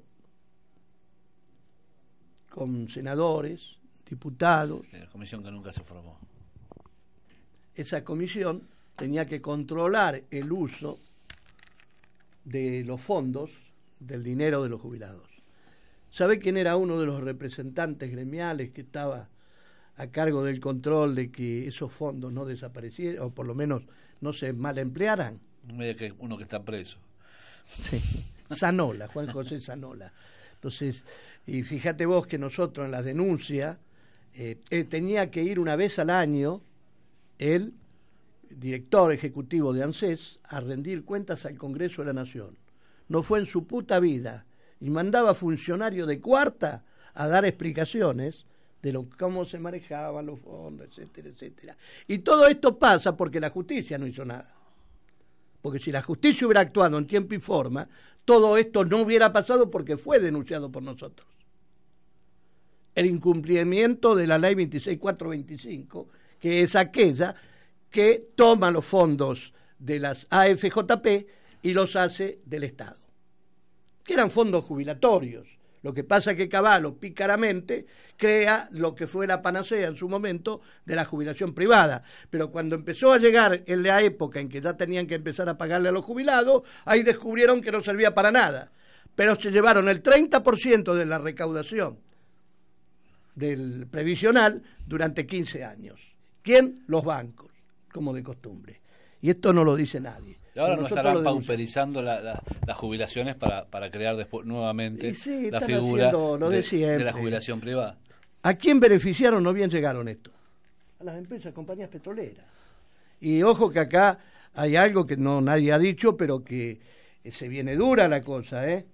[SPEAKER 4] con senadores, diputados.
[SPEAKER 3] La comisión que nunca se formó.
[SPEAKER 4] Esa comisión tenía que controlar el uso de los fondos, del dinero de los jubilados. ¿Sabe quién era uno de los representantes gremiales que estaba a cargo del control de que esos fondos no desaparecieran, o por lo menos no se mal emplearan?
[SPEAKER 3] Que uno que está preso.
[SPEAKER 4] Sí, Zanola, Juan José Zanola. Entonces, y fíjate vos que nosotros en las denuncias eh, eh, tenía que ir una vez al año el director ejecutivo de ANSES a rendir cuentas al Congreso de la Nación. No fue en su puta vida, y mandaba funcionarios de cuarta a dar explicaciones de lo, cómo se manejaban los fondos, etcétera, etcétera. Y todo esto pasa porque la justicia no hizo nada. Porque si la justicia hubiera actuado en tiempo y forma, todo esto no hubiera pasado porque fue denunciado por nosotros. El incumplimiento de la ley veintiséis mil cuatrocientos veinticinco, que es aquella que toma los fondos de las A F J P y los hace del Estado, que eran fondos jubilatorios. Lo que pasa es que Cavallo, pícaramente, crea lo que fue la panacea en su momento de la jubilación privada. Pero cuando empezó a llegar en la época en que ya tenían que empezar a pagarle a los jubilados, ahí descubrieron que no servía para nada. Pero se llevaron el treinta por ciento de la recaudación del previsional durante quince años. ¿Quién? Los bancos, como de costumbre. Y esto no lo dice nadie.
[SPEAKER 3] Y ahora no estarán pauperizando la, la, las jubilaciones para, para crear después nuevamente
[SPEAKER 4] sí,
[SPEAKER 3] la figura
[SPEAKER 4] lo de,
[SPEAKER 3] de, de la jubilación privada.
[SPEAKER 4] ¿A quién beneficiaron o bien llegaron esto? A las empresas, compañías petroleras. Y ojo que acá hay algo que no nadie ha dicho, pero que eh, se viene dura la cosa, ¿eh?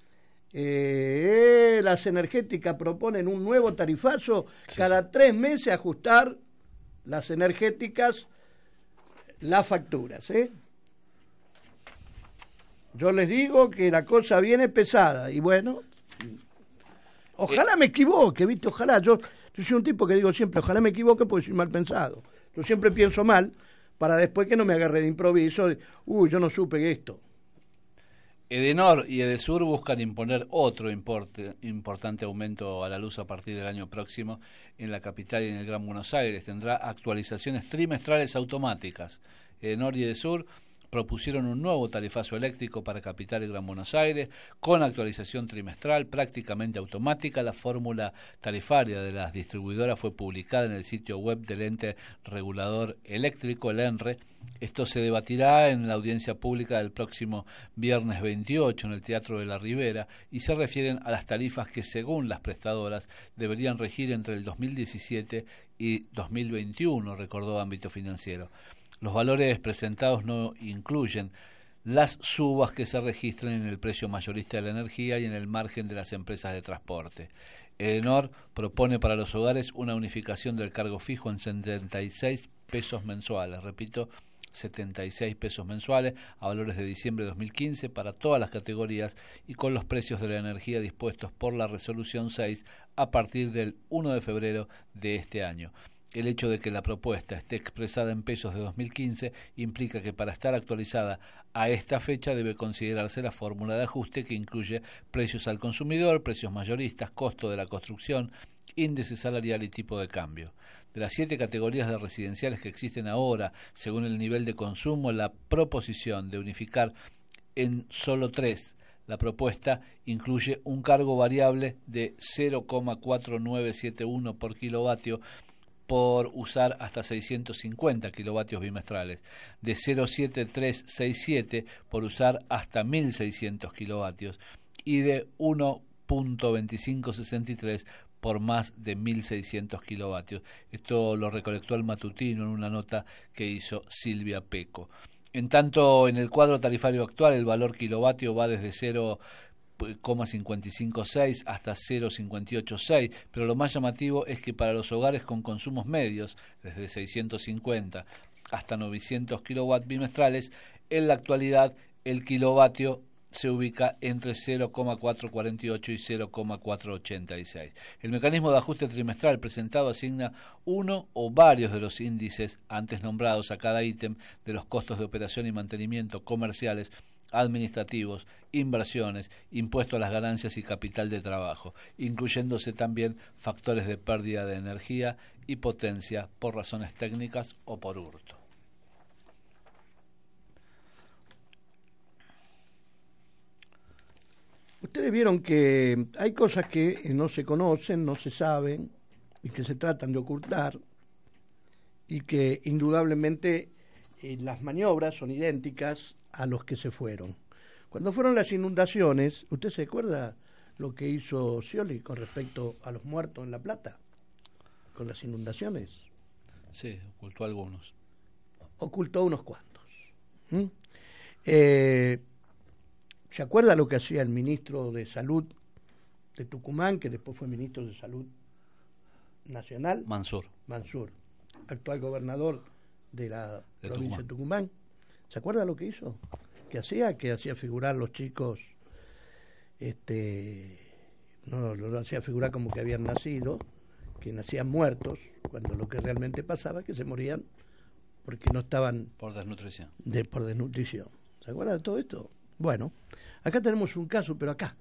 [SPEAKER 4] Eh, las energéticas proponen un nuevo tarifazo, sí, cada tres meses ajustar las energéticas las facturas, ¿eh? Yo les digo que la cosa viene pesada y bueno, ojalá me equivoque, ¿viste? Ojalá, yo, yo soy un tipo que digo siempre, ojalá me equivoque porque soy mal pensado. Yo siempre pienso mal para después que no me agarre de improviso, de, uy, yo no supe esto.
[SPEAKER 3] Edenor y Edesur buscan imponer otro importe, importante aumento a la luz a partir del año próximo en la capital y en el Gran Buenos Aires. Tendrá actualizaciones trimestrales automáticas. Edenor y Edesur propusieron un nuevo tarifazo eléctrico para Capital y Gran Buenos Aires, con actualización trimestral prácticamente automática. La fórmula tarifaria de las distribuidoras fue publicada en el sitio web del ente regulador eléctrico, el ENRE. Esto se debatirá en la audiencia pública del próximo viernes veintiocho en el Teatro de la Ribera y se refieren a las tarifas que, según las prestadoras, deberían regir entre el dos mil diecisiete y dos mil veintiuno, recordó Ámbito Financiero. Los valores presentados no incluyen las subas que se registran en el precio mayorista de la energía y en el margen de las empresas de transporte. Edenor propone para los hogares una unificación del cargo fijo en setenta y seis pesos mensuales, repito, setenta y seis pesos mensuales a valores de diciembre de dos mil quince para todas las categorías y con los precios de la energía dispuestos por la resolución seis a partir del primero de febrero de este año. El hecho de que la propuesta esté expresada en pesos de dos mil quince implica que para estar actualizada a esta fecha debe considerarse la fórmula de ajuste que incluye precios al consumidor, precios mayoristas, costo de la construcción, índice salarial y tipo de cambio. De las siete categorías de residenciales que existen ahora, según el nivel de consumo, la proposición de unificar en solo tres. La propuesta incluye un cargo variable de cero coma cuatro nueve siete uno por kilovatio por usar hasta seiscientos cincuenta kilovatios bimestrales, de cero coma siete tres seis siete por usar hasta mil seiscientos kilovatios y de uno coma veinticinco sesenta y tres por más de mil seiscientos kilovatios. Esto lo recolectó el Matutino en una nota que hizo Silvia Peco. En tanto, en el cuadro tarifario actual, el valor kilovatio va desde cero coma cincuenta y cinco seis hasta cero coma cincuenta y ocho seis, pero lo más llamativo es que para los hogares con consumos medios, desde seiscientos cincuenta hasta novecientos kilowatts bimestrales, en la actualidad el kilovatio se ubica entre cero coma cuatrocientos cuarenta y ocho y cero coma cuatrocientos ochenta y seis. El mecanismo de ajuste trimestral presentado asigna uno o varios de los índices antes nombrados a cada ítem de los costos de operación y mantenimiento comerciales, administrativos, inversiones, impuesto a las ganancias y capital de trabajo, incluyéndose también factores de pérdida de energía y potencia por razones técnicas o por hurto.
[SPEAKER 4] Ustedes vieron que hay cosas que no se conocen, no se saben y que se tratan de ocultar y que indudablemente eh, las maniobras son idénticas a los que se fueron. Cuando fueron las inundaciones, ¿usted se acuerda lo que hizo Scioli con respecto a los muertos en La Plata? Con las inundaciones.
[SPEAKER 3] Sí, ocultó algunos.
[SPEAKER 4] Ocultó unos cuantos. ¿Mm? Eh, ¿Se acuerda lo que hacía el ministro de Salud de Tucumán, que después fue ministro de Salud Nacional?
[SPEAKER 3] Mansur.
[SPEAKER 4] Mansur, actual gobernador de la
[SPEAKER 3] de
[SPEAKER 4] provincia
[SPEAKER 3] Tucumán.
[SPEAKER 4] de Tucumán. ¿Se acuerda lo que hizo? Que hacía, que hacía figurar los chicos, este, no lo hacía figurar como que habían nacido, que nacían muertos, cuando lo que realmente pasaba es que se morían porque no estaban
[SPEAKER 3] por desnutrición.
[SPEAKER 4] De, por desnutrición. ¿Se acuerda de todo esto? Bueno, acá tenemos un caso, pero acá,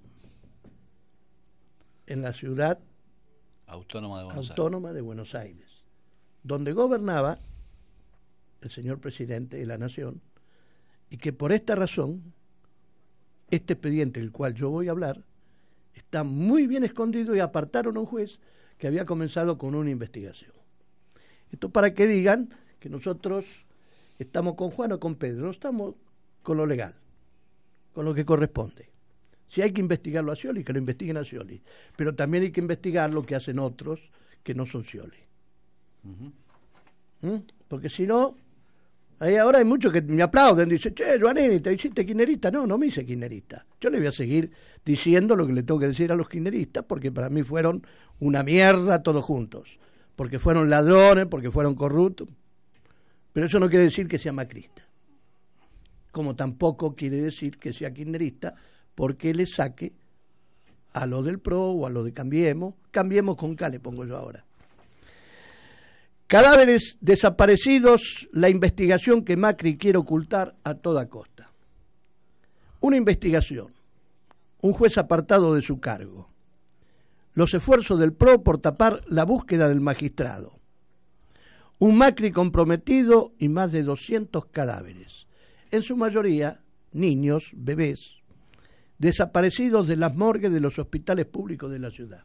[SPEAKER 4] en la ciudad
[SPEAKER 3] autónoma de Buenos
[SPEAKER 4] autónoma
[SPEAKER 3] Aires.
[SPEAKER 4] de Buenos Aires, donde gobernaba el señor presidente de la Nación, y que por esta razón, este expediente del cual yo voy a hablar, está muy bien escondido y apartaron a un juez que había comenzado con una investigación. Esto para que digan que nosotros estamos con Juan o con Pedro, no estamos con lo legal, con lo que corresponde. Si hay que investigarlo a Scioli, que lo investiguen a Scioli, pero también hay que investigar lo que hacen otros que no son Scioli. Uh-huh. ¿Mm? Porque si no, ahí ahora hay muchos que me aplauden, dicen, che, Giovannini, ¿te hiciste kirchnerista? No, no me hice kirchnerista. Yo le voy a seguir diciendo lo que le tengo que decir a los kirchneristas, porque para mí fueron una mierda todos juntos, porque fueron ladrones, porque fueron corruptos, pero eso no quiere decir que sea macrista, como tampoco quiere decir que sea kirchnerista, porque le saque a lo del PRO o a lo de Cambiemos, Cambiemos con K le pongo yo ahora. Cadáveres desaparecidos, la investigación que Macri quiere ocultar a toda costa. Una investigación, un juez apartado de su cargo, los esfuerzos del PRO por tapar la búsqueda del magistrado, un Macri comprometido y más de doscientos cadáveres, en su mayoría niños, bebés, desaparecidos de las morgues de los hospitales públicos de la ciudad.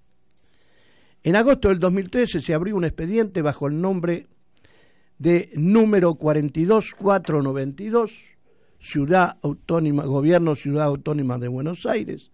[SPEAKER 4] En agosto del dos mil trece se abrió un expediente bajo el nombre de número cuarenta y dos mil cuatrocientos noventa y dos, Ciudad Autónoma, Gobierno Ciudad Autónoma de Buenos Aires,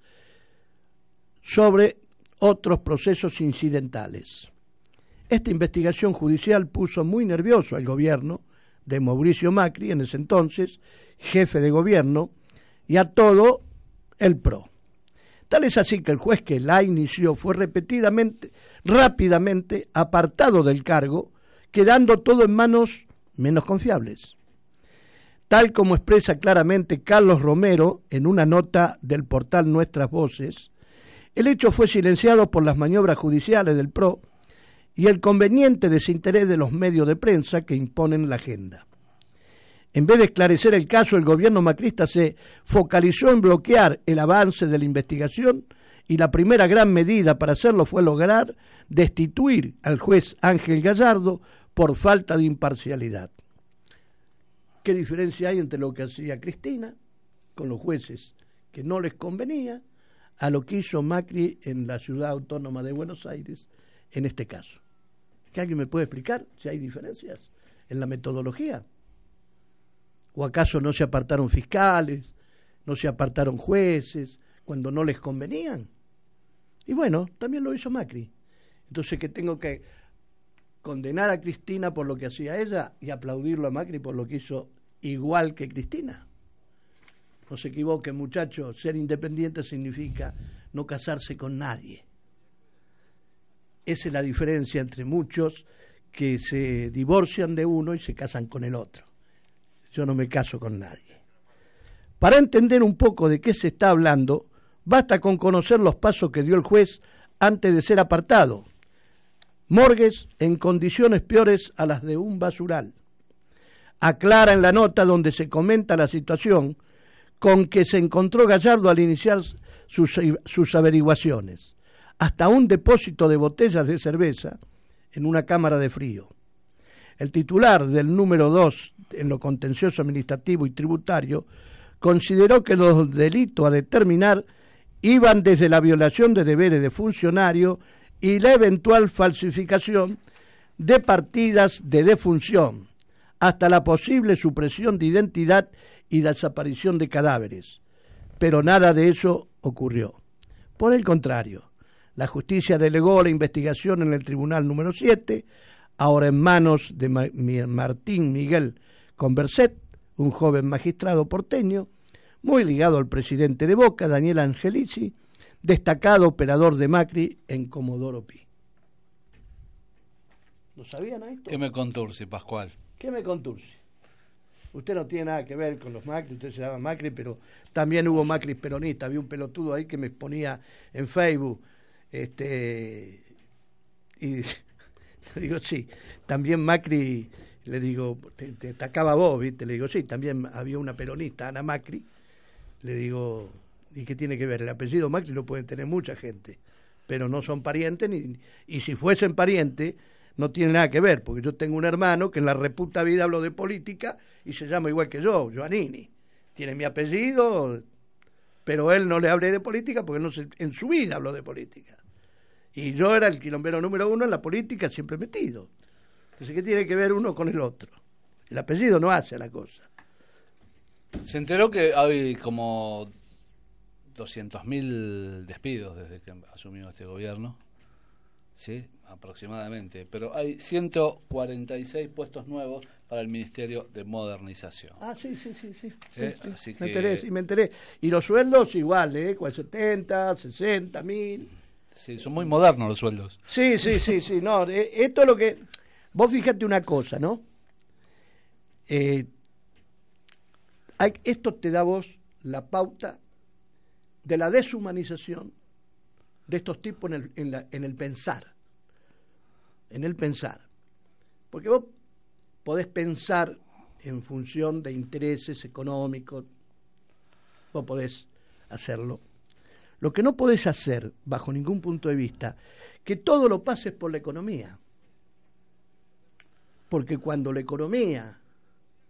[SPEAKER 4] sobre otros procesos incidentales. Esta investigación judicial puso muy nervioso al gobierno de Mauricio Macri, en ese entonces jefe de gobierno, y a todo el P R O. Tal es así que el juez que la inició fue repetidamente, rápidamente apartado del cargo, quedando todo en manos menos confiables. Tal como expresa claramente Carlos Romero en una nota del portal Nuestras Voces, el hecho fue silenciado por las maniobras judiciales del P R O y el conveniente desinterés de los medios de prensa que imponen la agenda. En vez de esclarecer el caso, el gobierno macrista se focalizó en bloquear el avance de la investigación y la primera gran medida para hacerlo fue lograr destituir al juez Ángel Gallardo por falta de imparcialidad. ¿Qué diferencia hay entre lo que hacía Cristina con los jueces que no les convenía a lo que hizo Macri en la Ciudad Autónoma de Buenos Aires en este caso? ¿Que alguien me puede explicar si hay diferencias en la metodología? ¿O acaso no se apartaron fiscales, no se apartaron jueces cuando no les convenían? Y bueno, también lo hizo Macri. Entonces, ¿qué tengo que condenar a Cristina por lo que hacía ella y aplaudirlo a Macri por lo que hizo igual que Cristina? No se equivoquen, muchachos, ser independiente significa no casarse con nadie. Esa es la diferencia entre muchos que se divorcian de uno y se casan con el otro. Yo no me caso con nadie. Para entender un poco de qué se está hablando, basta con conocer los pasos que dio el juez antes de ser apartado. Morgues en condiciones peores a las de un basural. Aclara en la nota donde se comenta la situación con que se encontró Gallardo al iniciar sus, sus averiguaciones. Hasta un depósito de botellas de cerveza en una cámara de frío. El titular del número dos en lo contencioso administrativo y tributario consideró que los delitos a determinar iban desde la violación de deberes de funcionario y la eventual falsificación de partidas de defunción, hasta la posible supresión de identidad y desaparición de cadáveres. Pero nada de eso ocurrió. Por el contrario, la justicia delegó la investigación en el tribunal número siete, ahora en manos de Martín Miguel Converset, un joven magistrado porteño, muy ligado al presidente de Boca, Daniel Angelici, destacado operador de Macri en Comodoro Pi. ¿Lo sabían esto?
[SPEAKER 3] ¿Qué me conturce, Pascual?
[SPEAKER 4] ¿Qué me conturce? Usted no tiene nada que ver con los Macri, usted se llama Macri, pero también hubo Macri peronista. Había un pelotudo ahí que me exponía en Facebook, este, y le digo, sí, también Macri, le digo, te, te atacaba vos, ¿viste? Le digo, sí, también había una peronista, Ana Macri. Le digo, ¿y qué tiene que ver? El apellido Macri lo pueden tener mucha gente, pero no son parientes, ni, y si fuesen parientes, no tiene nada que ver, porque yo tengo un hermano que en la reputa vida habló de política y se llama igual que yo, Giovannini. Tiene mi apellido, pero él no le hablé de política porque no se, en su vida habló de política. Y yo era el quilombero número uno en la política, siempre metido. Entonces, ¿qué tiene que ver uno con el otro? El apellido no hace la cosa.
[SPEAKER 3] Se enteró que hay como doscientos mil despidos desde que asumió este gobierno, ¿sí? Aproximadamente, pero hay ciento cuarenta y seis puestos nuevos para el Ministerio de Modernización.
[SPEAKER 4] Ah, sí, sí, sí, sí.
[SPEAKER 3] ¿Eh?
[SPEAKER 4] sí, sí.
[SPEAKER 3] Así
[SPEAKER 4] me
[SPEAKER 3] que...
[SPEAKER 4] enteré, sí, me enteré. Y los sueldos igual, ¿eh? setenta, sesenta mil.
[SPEAKER 3] Sí, son muy modernos los sueldos.
[SPEAKER 4] Sí, sí, sí, sí. No, eh, esto es lo que... Vos fíjate una cosa, ¿no? Eh, hay, esto te da vos la pauta de la deshumanización de estos tipos en el, en la, en el pensar. En el pensar. Porque vos podés pensar en función de intereses económicos, vos podés hacerlo. Lo que no podés hacer, bajo ningún punto de vista, que todo lo pases por la economía. Porque cuando la economía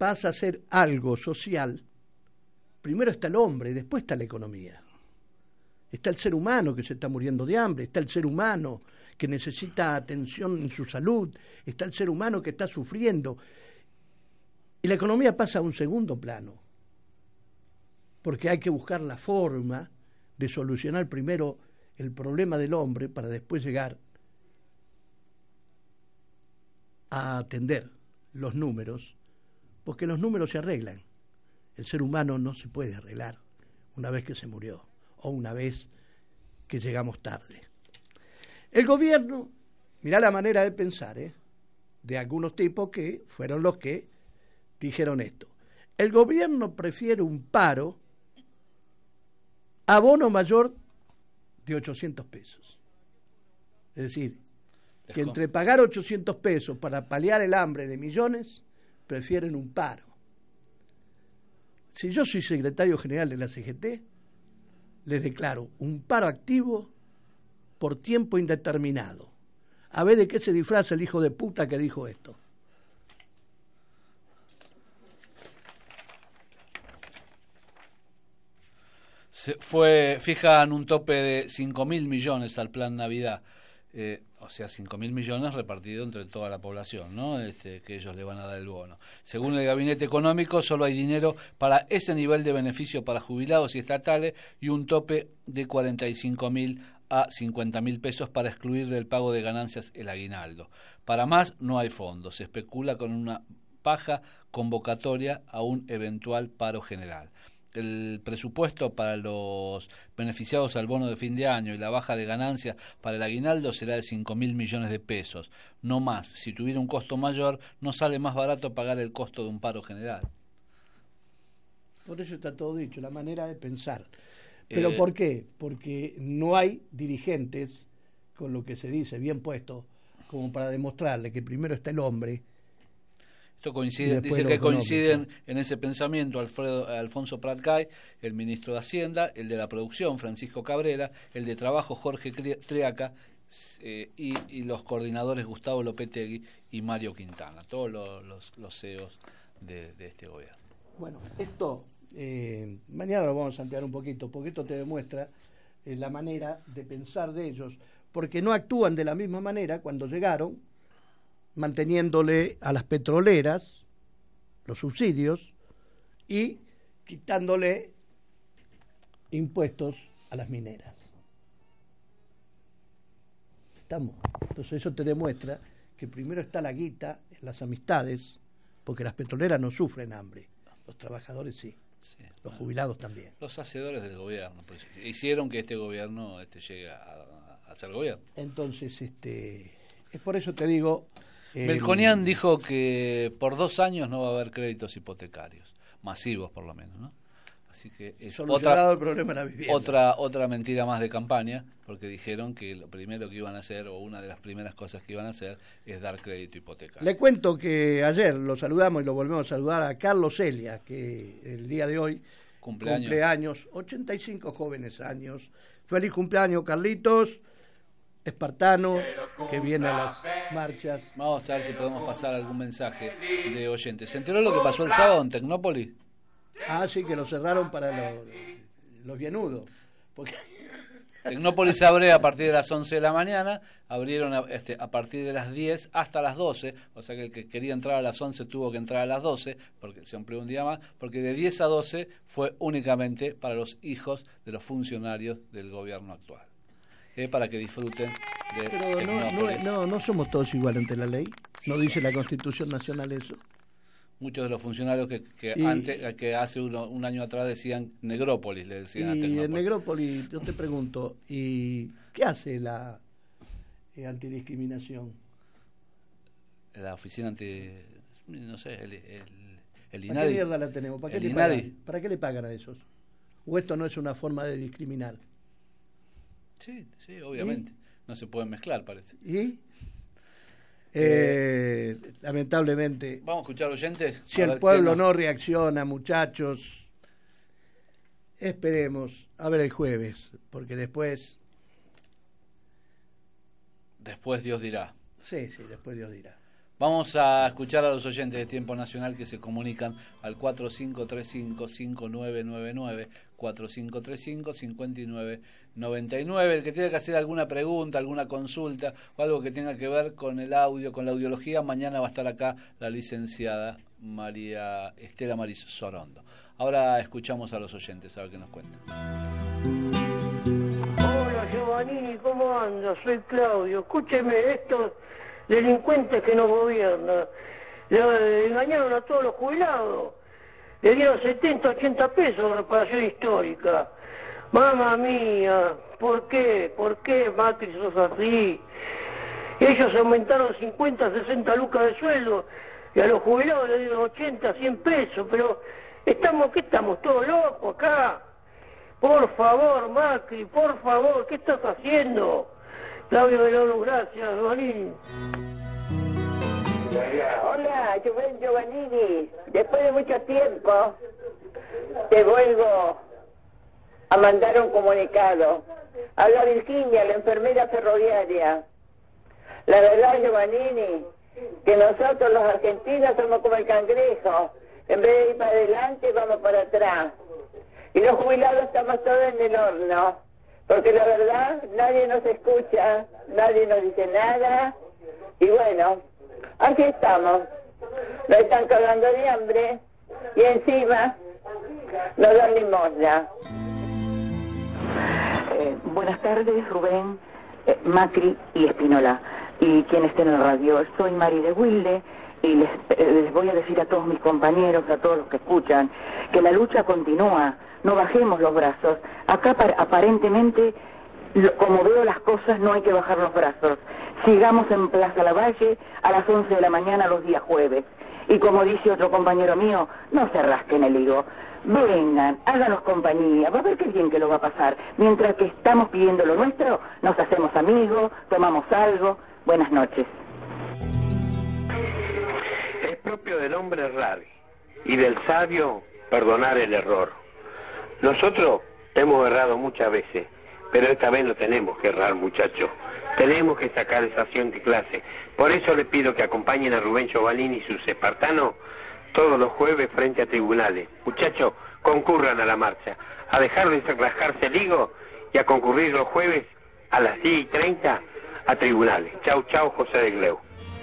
[SPEAKER 4] pasa a ser algo social, primero está el hombre, después está la economía. Está el ser humano que se está muriendo de hambre, está el ser humano que necesita atención en su salud, está el ser humano que está sufriendo. Y la economía pasa a un segundo plano, porque hay que buscar la forma de solucionar primero el problema del hombre para después llegar a atender los números, porque los números se arreglan. El ser humano no se puede arreglar una vez que se murió o una vez que llegamos tarde. El gobierno, mirá la manera de pensar, ¿eh? de algunos tipos que fueron los que dijeron esto. El gobierno prefiere un paro a bono mayor de ochocientos pesos. Es decir, que entre pagar ochocientos pesos para paliar el hambre de millones, prefieren un paro. Si yo soy secretario general de la C G T, les declaro un paro activo por tiempo indeterminado. A ver de qué se disfraza el hijo de puta que dijo esto.
[SPEAKER 3] Se fue, fijan un tope de cinco mil millones al plan Navidad, eh, o sea, cinco mil millones repartidos entre toda la población, ¿no? Este, que ellos le van a dar el bono. Según el Gabinete Económico, solo hay dinero para ese nivel de beneficio para jubilados y estatales y un tope de cuarenta y cinco mil a cincuenta mil pesos para excluir del pago de ganancias el aguinaldo. Para más no hay fondos, se especula con una baja convocatoria a un eventual paro general. El presupuesto para los beneficiados al bono de fin de año y la baja de ganancias para el aguinaldo será de cinco mil millones de pesos, no más. Si tuviera un costo mayor, no sale más barato pagar el costo de un paro general.
[SPEAKER 4] Por eso está todo dicho, la manera de pensar. ¿Pero
[SPEAKER 3] Eh,
[SPEAKER 4] por qué? Porque no hay dirigentes, con lo que se dice, bien puesto, como para demostrarle que primero está el hombre.
[SPEAKER 3] Esto coincide, dice que coinciden en ese pensamiento Alfredo, Alfonso Pratgay, el ministro de Hacienda, el de la Producción, Francisco Cabrera, el de Trabajo, Jorge Triaca, eh, y, y los coordinadores Gustavo Lopetegui y Mario Quintana, todos los, los, los C E Os de, de este gobierno.
[SPEAKER 4] Bueno, esto eh, mañana lo vamos a ampliar un poquito, porque esto te demuestra eh, la manera de pensar de ellos, porque no actúan de la misma manera cuando llegaron, manteniéndole a las petroleras los subsidios y quitándole impuestos a las mineras. Estamos. Entonces eso te demuestra que primero está la guita en las amistades, porque las petroleras no sufren hambre, los trabajadores sí, sí los jubilados también.
[SPEAKER 3] Los hacedores del gobierno, pues, hicieron que este gobierno este, llegue a, a ser gobierno.
[SPEAKER 4] Entonces, este, es por eso te digo...
[SPEAKER 3] Melconian eh, dijo que por dos años no va a haber créditos hipotecarios, masivos por lo menos, ¿no? Así que es otra,
[SPEAKER 4] el problema de la vivienda.
[SPEAKER 3] otra otra mentira más de campaña, porque dijeron que lo primero que iban a hacer, o una de las primeras cosas que iban a hacer, es dar crédito hipotecario.
[SPEAKER 4] Le cuento que ayer lo saludamos y lo volvemos a saludar a Carlos Celia, que el día de hoy
[SPEAKER 3] cumpleaños,
[SPEAKER 4] cumpleaños ochenta y cinco jóvenes años. Feliz cumpleaños, Carlitos. Espartano, que viene a las marchas.
[SPEAKER 3] Vamos a ver si podemos pasar algún mensaje de oyentes. ¿Se enteró lo que pasó el sábado en Tecnópolis?
[SPEAKER 4] Ah, sí, que lo cerraron para los, los bienudos. Porque...
[SPEAKER 3] Tecnópolis abre a partir de las once de la mañana, abrieron a, este, a partir de las diez hasta las doce, o sea que el que quería entrar a las once tuvo que entrar a las doce, porque se amplió un día más, porque de diez a doce fue únicamente para los hijos de los funcionarios del gobierno actual. Eh, para que disfruten de
[SPEAKER 4] Pero no, no, no, no somos todos iguales ante la ley. ¿No dice la Constitución Nacional eso?
[SPEAKER 3] Muchos de los funcionarios que, que,
[SPEAKER 4] y,
[SPEAKER 3] antes, que hace uno, un año atrás decían Negrópolis, le decían a Tecnópolis.
[SPEAKER 4] Y en Negrópolis, yo te pregunto, ¿y qué hace la eh, antidiscriminación?
[SPEAKER 3] La oficina anti... no sé, el, el, el INADI.
[SPEAKER 4] ¿Para qué mierda la tenemos? ¿Para qué,
[SPEAKER 3] el
[SPEAKER 4] le
[SPEAKER 3] INADI.
[SPEAKER 4] pagan? ¿Para qué le pagan a esos? ¿O esto no es una forma de discriminar?
[SPEAKER 3] Sí, sí, obviamente. ¿Y? No se pueden mezclar, parece.
[SPEAKER 4] ¿Y? Eh, lamentablemente.
[SPEAKER 3] Vamos a escuchar oyentes.
[SPEAKER 4] Si el pueblo no reacciona, muchachos, esperemos a ver el jueves, porque después.
[SPEAKER 3] Después Dios dirá.
[SPEAKER 4] Sí, sí, después Dios dirá.
[SPEAKER 3] Vamos a escuchar a los oyentes de Tiempo Nacional que se comunican al cuatro cinco tres cinco, cinco nueve nueve nueve, cuatro cinco tres cinco, cinco nueve nueve nueve. El que tenga que hacer alguna pregunta, alguna consulta o algo que tenga que ver con el audio, con la audiología, mañana va a estar acá la licenciada María Estela Maris Sorondo. Ahora escuchamos a los oyentes, a ver qué nos cuentan.
[SPEAKER 9] Hola Giovannini, ¿cómo anda? Soy Claudio. Escúcheme, estos delincuentes que nos gobiernan, le engañaron a todos los jubilados, le dieron setenta, ochenta pesos de reparación histórica. Mamma mía, ¿por qué? ¿Por qué Macri sos así? Ellos aumentaron cincuenta, sesenta lucas de sueldo y a los jubilados le dieron ochenta, cien pesos, pero estamos, ¿qué estamos? ¿Todos locos acá? Por favor, Macri, por favor, ¿qué estás haciendo? Claudio de la Luz, gracias, Giovannini.
[SPEAKER 10] Hola, Giovanni Giovannini. Después de mucho tiempo, te vuelvo a mandar un comunicado. Habla Virginia, la enfermera ferroviaria. La verdad, Giovannini, que nosotros los argentinos somos como el cangrejo. En vez de ir para adelante, vamos para atrás. Y los jubilados estamos todos en el horno. Porque la verdad, nadie nos escucha, nadie nos dice nada. Y bueno, aquí estamos. Nos están cagando de hambre y encima nos dan limosna.
[SPEAKER 11] Eh, buenas tardes, Rubén, eh, Macri y Espinola. Y quien esté en la radio, soy Mari de Wilde. Y les, eh, les voy a decir a todos mis compañeros, a todos los que escuchan, que la lucha continúa. No bajemos los brazos. Acá aparentemente, lo, como veo las cosas, no hay que bajar los brazos. Sigamos en Plaza Lavalle a las once de la mañana los días jueves. Y como dice otro compañero mío, no se rasquen el higo. Vengan, háganos compañía, va a ver qué bien que lo va a pasar. Mientras que estamos pidiendo lo nuestro, nos hacemos amigos, tomamos algo. Buenas noches.
[SPEAKER 7] Es propio del hombre errar y del sabio perdonar el error. Nosotros hemos errado muchas veces, pero esta vez no tenemos que errar, muchachos. Tenemos que sacar esa acción de clase. Por eso les pido que acompañen a Rubén Giovannini y sus espartanos todos los jueves frente a tribunales. Muchachos, concurran a la marcha, a dejar de rascarse el higo y a concurrir los jueves a las diez y treinta a tribunales. Chau, chau, José de Gleu.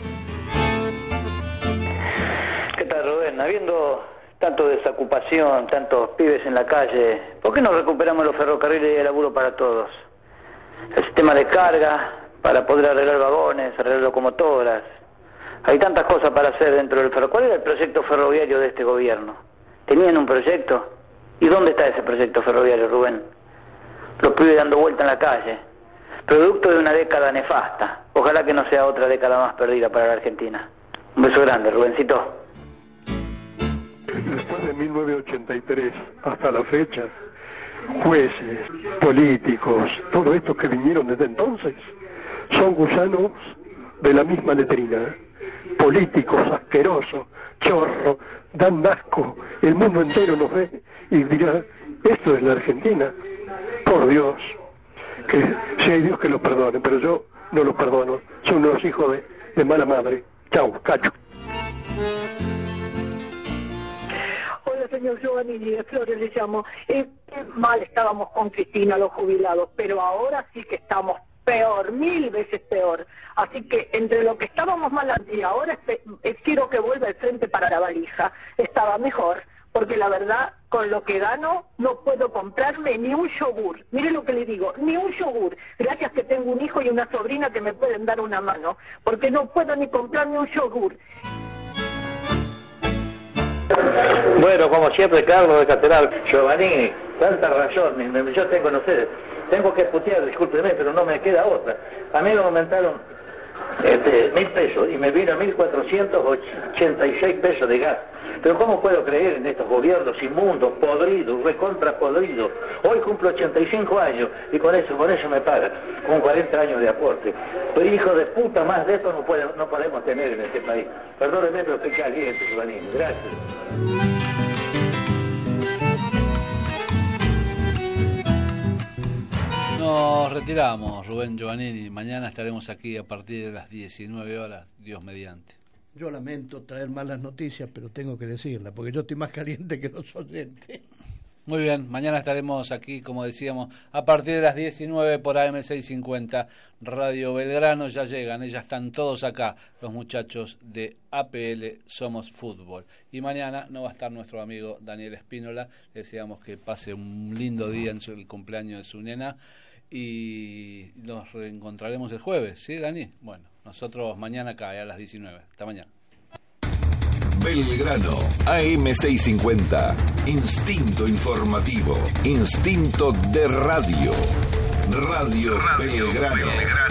[SPEAKER 12] ¿Qué tal, Rubén? Habiendo tanto desocupación, tantos pibes en la calle, ¿por qué no recuperamos los ferrocarriles y el laburo para todos? El sistema de carga, para poder arreglar vagones, arreglar locomotoras. Hay tantas cosas para hacer dentro del ferrocarril. ¿Cuál era el proyecto ferroviario de este gobierno? ¿Tenían un proyecto? ¿Y dónde está ese proyecto ferroviario, Rubén? Los pibes dando vuelta en la calle. Producto de una década nefasta. Ojalá que no sea otra década más perdida para la Argentina. Un beso grande, Rubencito.
[SPEAKER 13] Después de mil novecientos ochenta y tres hasta la fecha, jueces, políticos, todos estos que vinieron desde entonces, son gusanos de la misma letrina. Políticos asquerosos, chorro, dan asco. El mundo entero nos ve y dirá, esto es la Argentina. Por Dios, que si hay Dios que los perdone, pero yo no los perdono. Son unos hijos de, de mala madre. Chau, cacho.
[SPEAKER 9] Hola, señor Giovannini, de Flores le llamo. Eh, qué mal estábamos con Cristina, los jubilados, pero ahora sí que estamos peor, mil veces peor. Así que entre lo que estábamos mal antes y ahora eh, quiero que vuelva el frente para la valija. Estaba mejor, porque la verdad, con lo que gano, no puedo comprarme ni un yogur. Mire lo que le digo, ni un yogur. Gracias que tengo un hijo y una sobrina que me pueden dar una mano, porque no puedo ni comprarme un yogur.
[SPEAKER 12] Bueno, como siempre, Carlos de Catedral. Giovannini, tanta razón, yo tengo, no sé, tengo que putear, discúlpeme, pero no me queda otra. A mí me aumentaron este, mil pesos y me vino mil cuatrocientos ochenta y seis pesos de gas. Pero ¿cómo puedo creer en estos gobiernos inmundos, podridos, recontra podridos? Hoy cumplo ochenta y cinco años y con eso, con eso me pagan, con cuarenta años de aporte. Pero hijo de puta, más de esto no, puede, no podemos tener en este país. Perdóneme, pero estoy caliente, Giovannini. Gracias.
[SPEAKER 3] Nos retiramos, Rubén Giovannini. Mañana estaremos aquí a partir de las diecinueve horas, Dios mediante.
[SPEAKER 4] Yo lamento traer malas noticias, pero tengo que decirlas, porque yo estoy más caliente que los oyentes.
[SPEAKER 3] Muy bien, mañana estaremos aquí, como decíamos, a partir de las diecinueve por A M seiscientos cincuenta, Radio Belgrano. Ya llegan, ya están todos acá, los muchachos de A P L Somos Fútbol. Y mañana no va a estar nuestro amigo Daniel Espínola. Le deseamos que pase un lindo día en su, el cumpleaños de su nena. Y nos reencontraremos el jueves, ¿sí, Dani? Bueno, nosotros mañana acá, a las diecinueve. Hasta mañana.
[SPEAKER 14] Belgrano, A M seiscientos cincuenta, instinto informativo, instinto de radio, Radio, radio Belgrano. Belgrano.